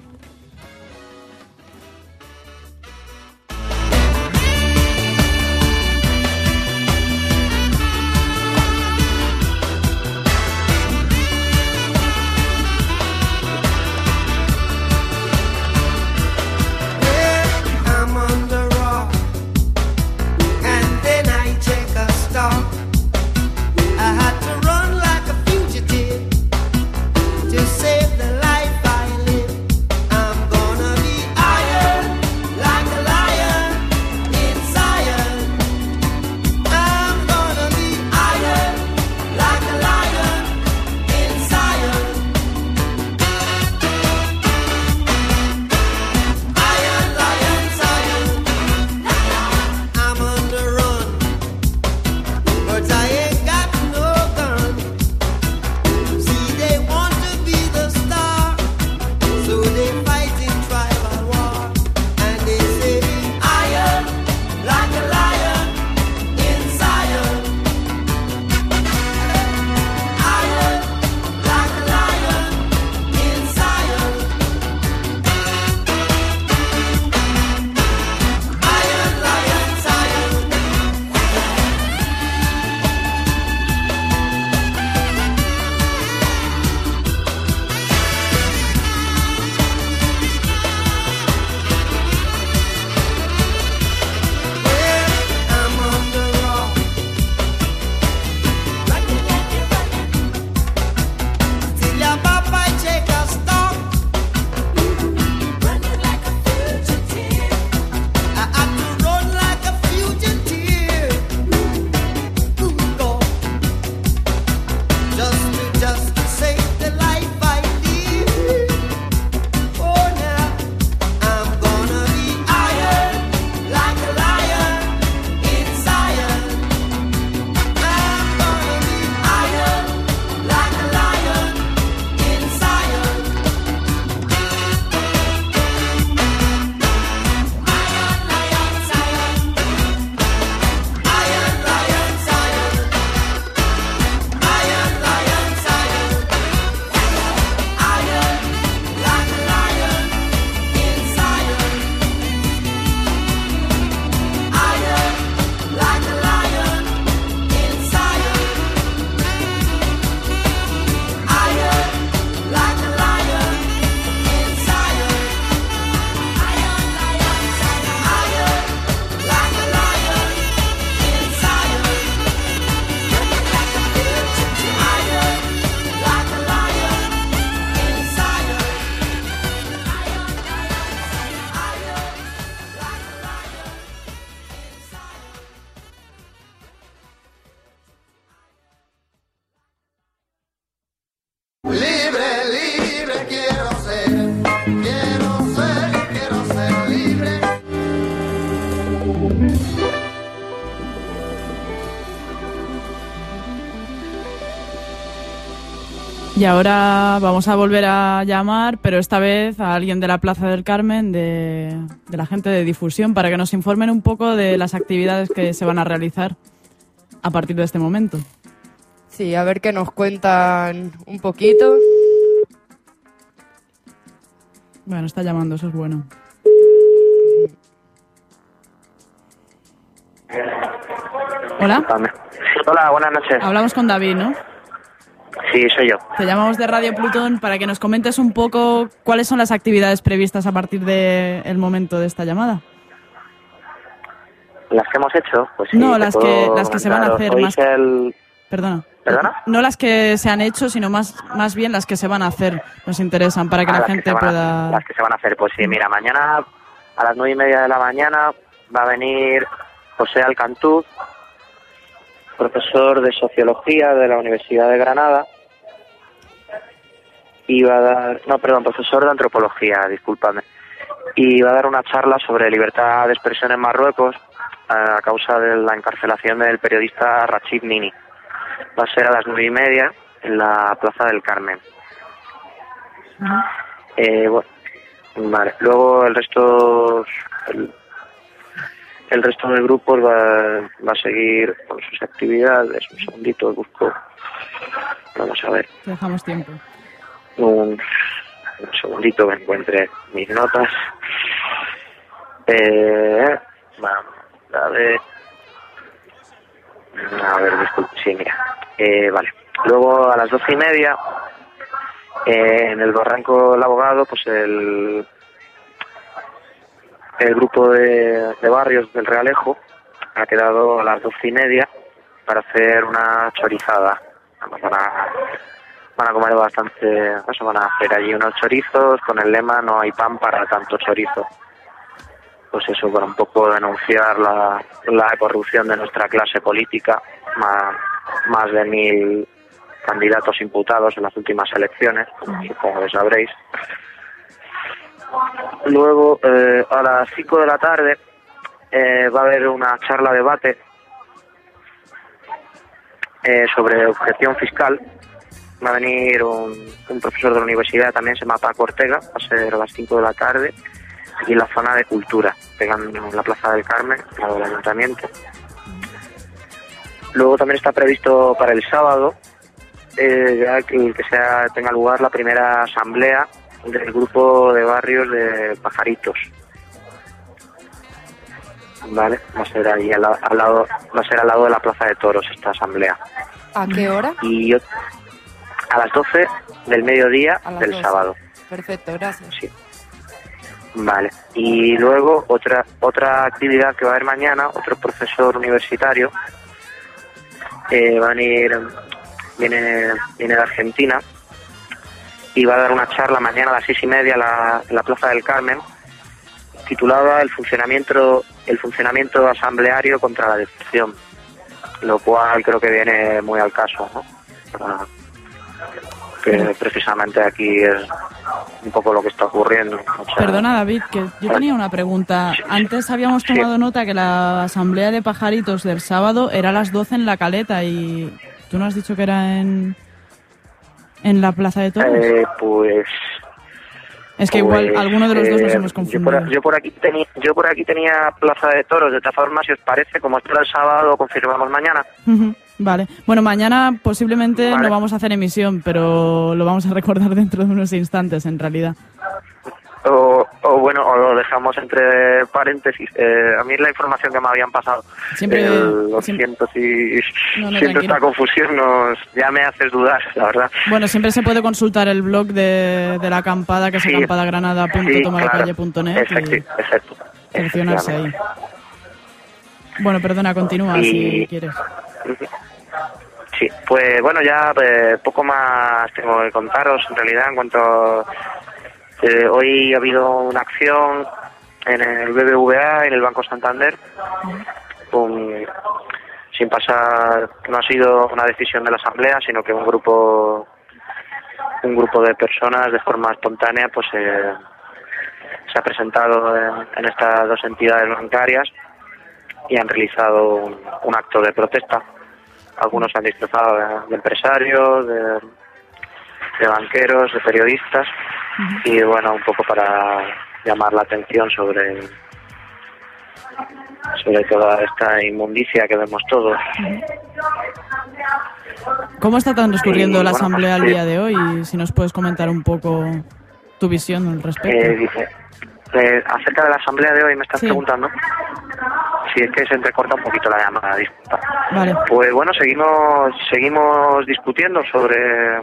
Y ahora vamos a volver a llamar, pero esta vez a alguien de la Plaza del Carmen, de la gente de difusión, para que nos informen un poco de las actividades que se van a realizar a partir de este momento. Sí, a ver qué nos cuentan un poquito. Bueno, está llamando, eso es bueno. ¿Hola? Hola, buenas noches. Hablamos con David, ¿no? Sí, soy yo. Te llamamos de Radio Plutón para que nos comentes un poco cuáles son las actividades previstas a partir del momento de esta llamada. ¿Las que hemos hecho? Pues sí, no, las que se van a hacer más... ¿Perdona? No las que se han hecho, sino más bien las que se van a hacer. Nos interesan para que la gente pueda... Las que se van a hacer, pues sí, mira, mañana a las 9:30 de la mañana va a venir José Alcantuz, profesor de Sociología de la Universidad de Granada, y va a dar... No, perdón, profesor de Antropología, discúlpame. Y va a dar una charla sobre libertad de expresión en Marruecos a causa de la encarcelación del periodista Rachid Nini. Va a ser a las 9:30 en la Plaza del Carmen. Bueno, vale. Luego el resto del grupo va a seguir con sus actividades. Un segundito, busco. Vamos a ver. Te dejamos tiempo. Un segundito que encuentre mis notas. Vamos a ver. Disculpe, sí, mira. Vale. Luego a las 12:30, en el Barranco del Abogado, pues el grupo de barrios del Realejo ha quedado a las 12:30 para hacer una chorizada. Van a comer bastante, eso, van a hacer allí unos chorizos con el lema "no hay pan para tanto chorizo". Pues eso, para un poco denunciar la corrupción de nuestra clase política, más de 1000 candidatos imputados en las últimas elecciones, supongo que sabréis. Luego, a las 5 de la tarde, va a haber una charla debate sobre objeción fiscal. Va a venir un profesor de la universidad, también se llama Paco Ortega, va a ser a las 5 de la tarde, aquí en la zona de cultura, pegando en la Plaza del Carmen, al lado del ayuntamiento. Luego también está previsto para el sábado, ya que tenga lugar la primera asamblea del grupo de barrios de Pajaritos. Vale, va a ser ahí al lado de la Plaza de Toros esta asamblea. ¿A qué hora? Y a las 12 del mediodía del 12. sábado. Perfecto, gracias. Sí. Vale. Y luego otra actividad que va a haber mañana, otro profesor universitario va a venir, viene de Argentina y va a dar una charla mañana a las 6:30 en la Plaza del Carmen, titulada el funcionamiento asambleario contra la destrucción, lo cual creo que viene muy al caso, ¿no? Que precisamente aquí es un poco lo que está ocurriendo. O sea, perdona, David, que yo tenía una pregunta. Antes habíamos tomado nota que la asamblea de Pajaritos del sábado era a las 12 en La Caleta, y tú no has dicho que era en la Plaza de Toros. Pues es que igual alguno de los dos nos hemos confundido. Yo por aquí tenía Plaza de Toros. De todas formas, si os parece, como esto era el sábado, confirmamos mañana. Vale. Bueno, mañana posiblemente no vamos a hacer emisión, pero lo vamos a recordar dentro de unos instantes, en realidad. O lo dejamos entre paréntesis. A mí es la información que me habían pasado. Lo siento si siento esta confusión, ya me haces dudar, la verdad. Bueno, siempre se puede consultar el blog de la acampada, que es acampadagranada.tomalacalle.net. Exacto. Seleccionarse ahí. Bueno, perdona, continúa si quieres. Sí, pues bueno, ya poco más tengo que contaros en realidad en cuanto... hoy ha habido una acción en el BBVA, en el Banco Santander, sin pasar, no ha sido una decisión de la Asamblea, sino que un grupo de personas de forma espontánea pues se ha presentado en estas dos entidades bancarias y han realizado un acto de protesta. Algunos se han disfrazado de empresarios, banqueros, de periodistas, y bueno, un poco para llamar la atención sobre toda esta inmundicia que vemos todos. ¿Cómo está transcurriendo la asamblea al día de hoy? Si nos puedes comentar un poco tu visión al respecto. Acerca de la asamblea de hoy me estás preguntando. Si es que se entrecorta un poquito la llamada, disculpa. Vale. Pues bueno, seguimos discutiendo sobre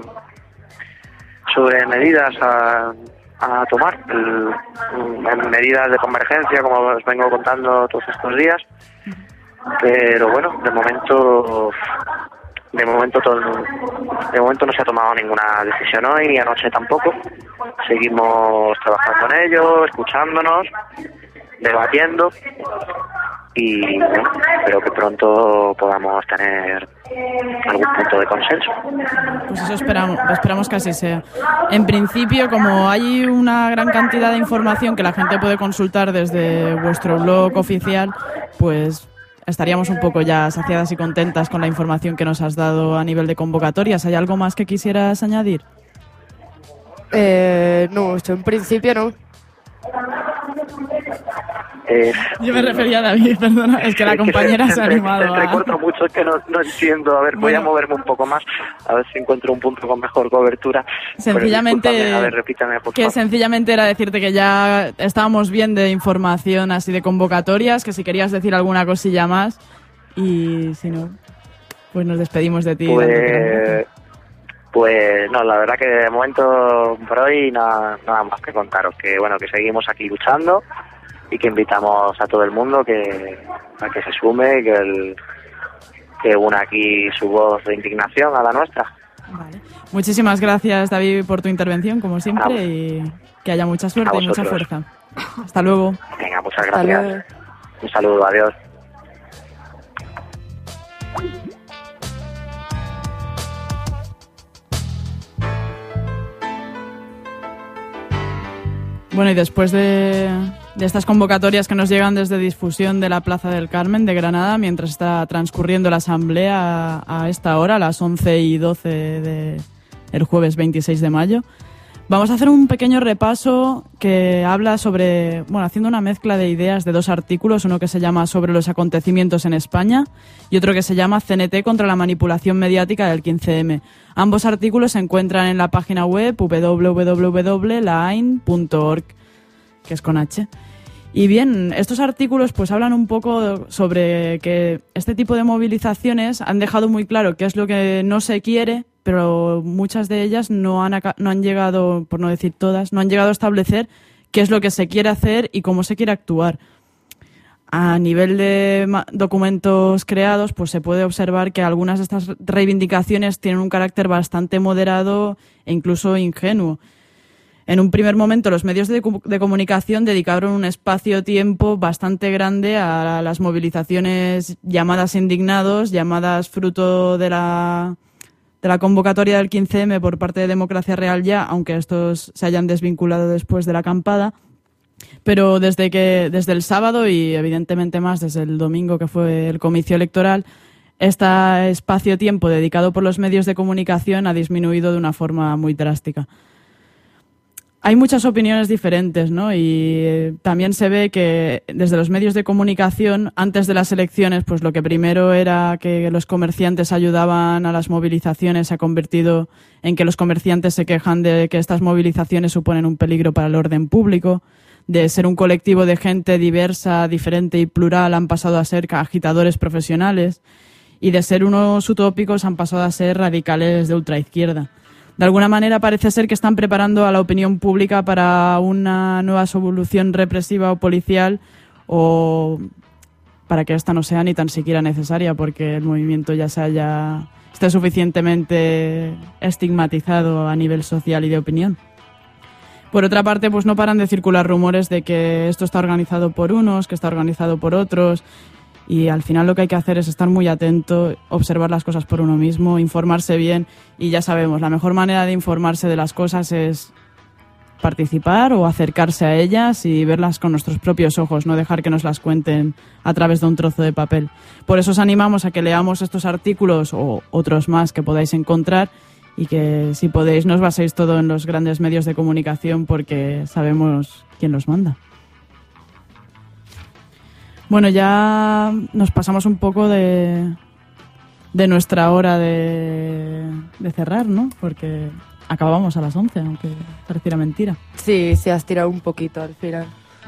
medidas a tomar, medidas de convergencia, como os vengo contando todos estos días. Pero bueno, de momento no se ha tomado ninguna decisión hoy, ni anoche tampoco. Seguimos trabajando en ello, escuchándonos, debatiendo, y bueno, espero que pronto podamos tener algún punto de consenso. Pues eso esperamos que así sea. En principio, como hay una gran cantidad de información que la gente puede consultar desde vuestro blog oficial, pues estaríamos un poco ya saciadas y contentas con la información que nos has dado a nivel de convocatorias. ¿Hay algo más que quisieras añadir? No, yo en principio no. Yo me refería a David, perdona, es que la compañera se ha animado. Me recorto mucho, es que no entiendo. A ver, voy a moverme un poco más, a ver si encuentro un punto con mejor cobertura. Sencillamente, a ver, repítame, por favor. Sencillamente era decirte que ya estábamos bien de información así de convocatorias, que si querías decir alguna cosilla más, y si no, pues nos despedimos de ti. Pues no, la verdad que de momento por hoy nada más que contaros, que bueno, que seguimos aquí luchando y que invitamos a todo el mundo a que se sume, que una aquí su voz de indignación a la nuestra. Vale. Muchísimas gracias, David, por tu intervención, como siempre, y que haya mucha suerte y mucha fuerza. Hasta luego. Venga, muchas gracias. Un saludo, adiós. Bueno, y después de estas convocatorias que nos llegan desde Difusión de la Plaza del Carmen de Granada, mientras está transcurriendo la asamblea a esta hora, a las 11:12 del jueves 26 de mayo, vamos a hacer un pequeño repaso que habla sobre, bueno, haciendo una mezcla de ideas de dos artículos, uno que se llama Sobre los acontecimientos en España y otro que se llama CNT contra la manipulación mediática del 15M. Ambos artículos se encuentran en la página web www.laain.org, que es con H. Y bien, estos artículos pues hablan un poco sobre que este tipo de movilizaciones han dejado muy claro qué es lo que no se quiere, pero muchas de ellas no han llegado, por no decir todas, no han llegado a establecer qué es lo que se quiere hacer y cómo se quiere actuar. A nivel de documentos creados, pues se puede observar que algunas de estas reivindicaciones tienen un carácter bastante moderado e incluso ingenuo. En un primer momento, los medios de comunicación dedicaron un espacio-tiempo bastante grande a las movilizaciones llamadas indignados, llamadas fruto de la convocatoria del 15M por parte de Democracia Real Ya, aunque estos se hayan desvinculado después de la acampada. Pero desde el sábado y evidentemente más desde el domingo, que fue el comicio electoral, este espacio-tiempo dedicado por los medios de comunicación ha disminuido de una forma muy drástica. Hay muchas opiniones diferentes, ¿no? Y también se ve que desde los medios de comunicación, antes de las elecciones, pues lo que primero era que los comerciantes ayudaban a las movilizaciones, se ha convertido en que los comerciantes se quejan de que estas movilizaciones suponen un peligro para el orden público. De ser un colectivo de gente diversa, diferente y plural, han pasado a ser agitadores profesionales. Y de ser unos utópicos han pasado a ser radicales de ultraizquierda. De alguna manera parece ser que están preparando a la opinión pública para una nueva solución represiva o policial, o para que esta no sea ni tan siquiera necesaria, porque el movimiento ya esté suficientemente estigmatizado a nivel social y de opinión. Por otra parte, pues no paran de circular rumores de que esto está organizado por unos, que está organizado por otros, y al final lo que hay que hacer es estar muy atento, observar las cosas por uno mismo, informarse bien, y ya sabemos, la mejor manera de informarse de las cosas es participar o acercarse a ellas y verlas con nuestros propios ojos, no dejar que nos las cuenten a través de un trozo de papel. Por eso os animamos a que leamos estos artículos o otros más que podáis encontrar y que si podéis no os baséis todo en los grandes medios de comunicación porque sabemos quién los manda. Bueno, ya nos pasamos un poco de nuestra hora de cerrar, ¿no? Porque acabábamos a las 11, aunque pareciera mentira. Sí, se has tirado un poquito al final.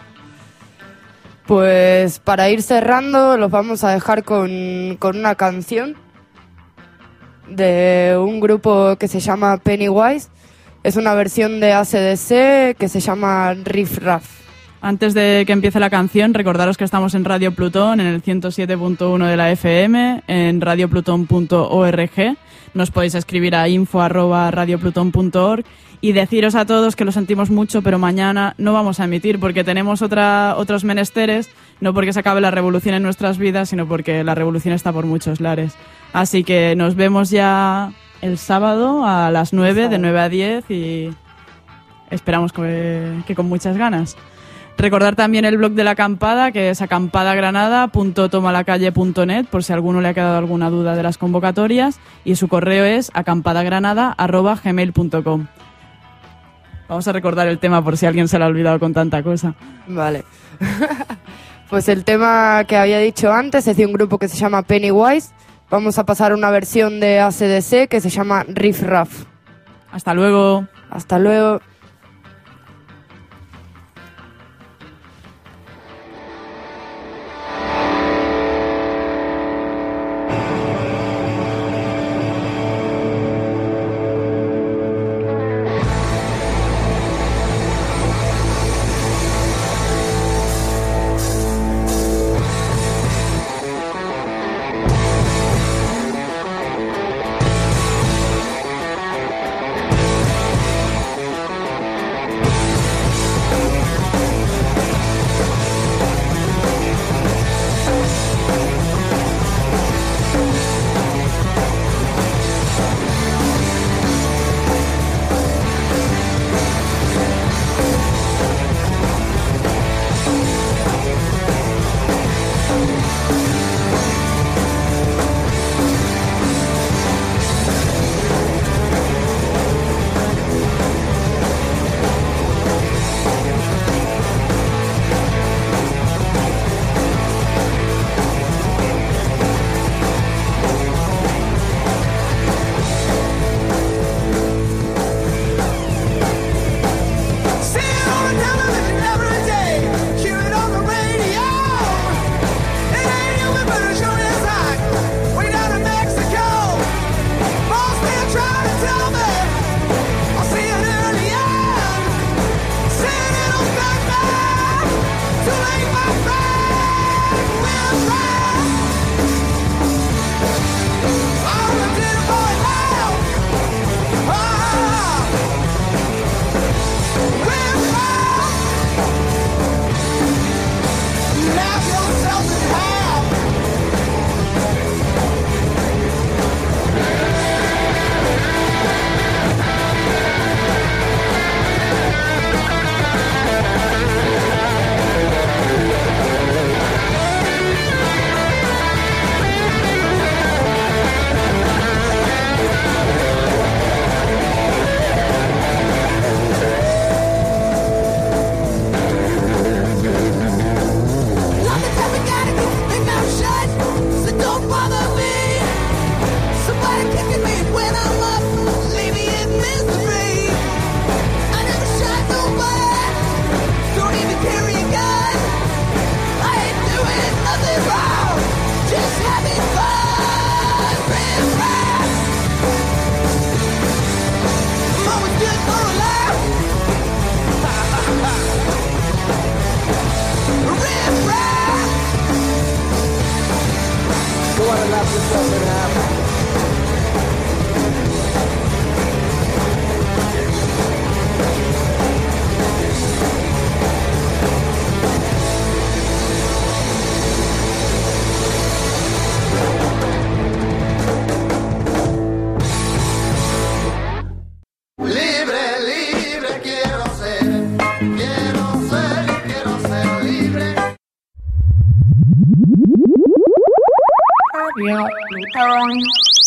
Pues para ir cerrando los vamos a dejar con una canción de un grupo que se llama Pennywise. Es una versión de AC/DC que se llama Riff Raff. Antes de que empiece la canción, recordaros que estamos en Radio Plutón, en el 107.1 de la FM, en radiopluton.org. Nos podéis escribir a info@radiopluton.org y deciros a todos que lo sentimos mucho, pero mañana no vamos a emitir porque tenemos otros menesteres, no porque se acabe la revolución en nuestras vidas, sino porque la revolución está por muchos lares. Así que nos vemos ya el sábado a las 9, de 9 a 10 y esperamos que con muchas ganas. Recordar también el blog de la acampada, que es acampadagranada.tomalacalle.net, por si a alguno le ha quedado alguna duda de las convocatorias, y su correo es acampadagranada@gmail.com. Vamos a recordar el tema por si alguien se lo ha olvidado con tanta cosa. Vale. Pues el tema que había dicho antes es de un grupo que se llama Pennywise. Vamos a pasar una versión de AC/DC que se llama Riff Raff. Hasta luego. Hasta luego. Radio Plutón.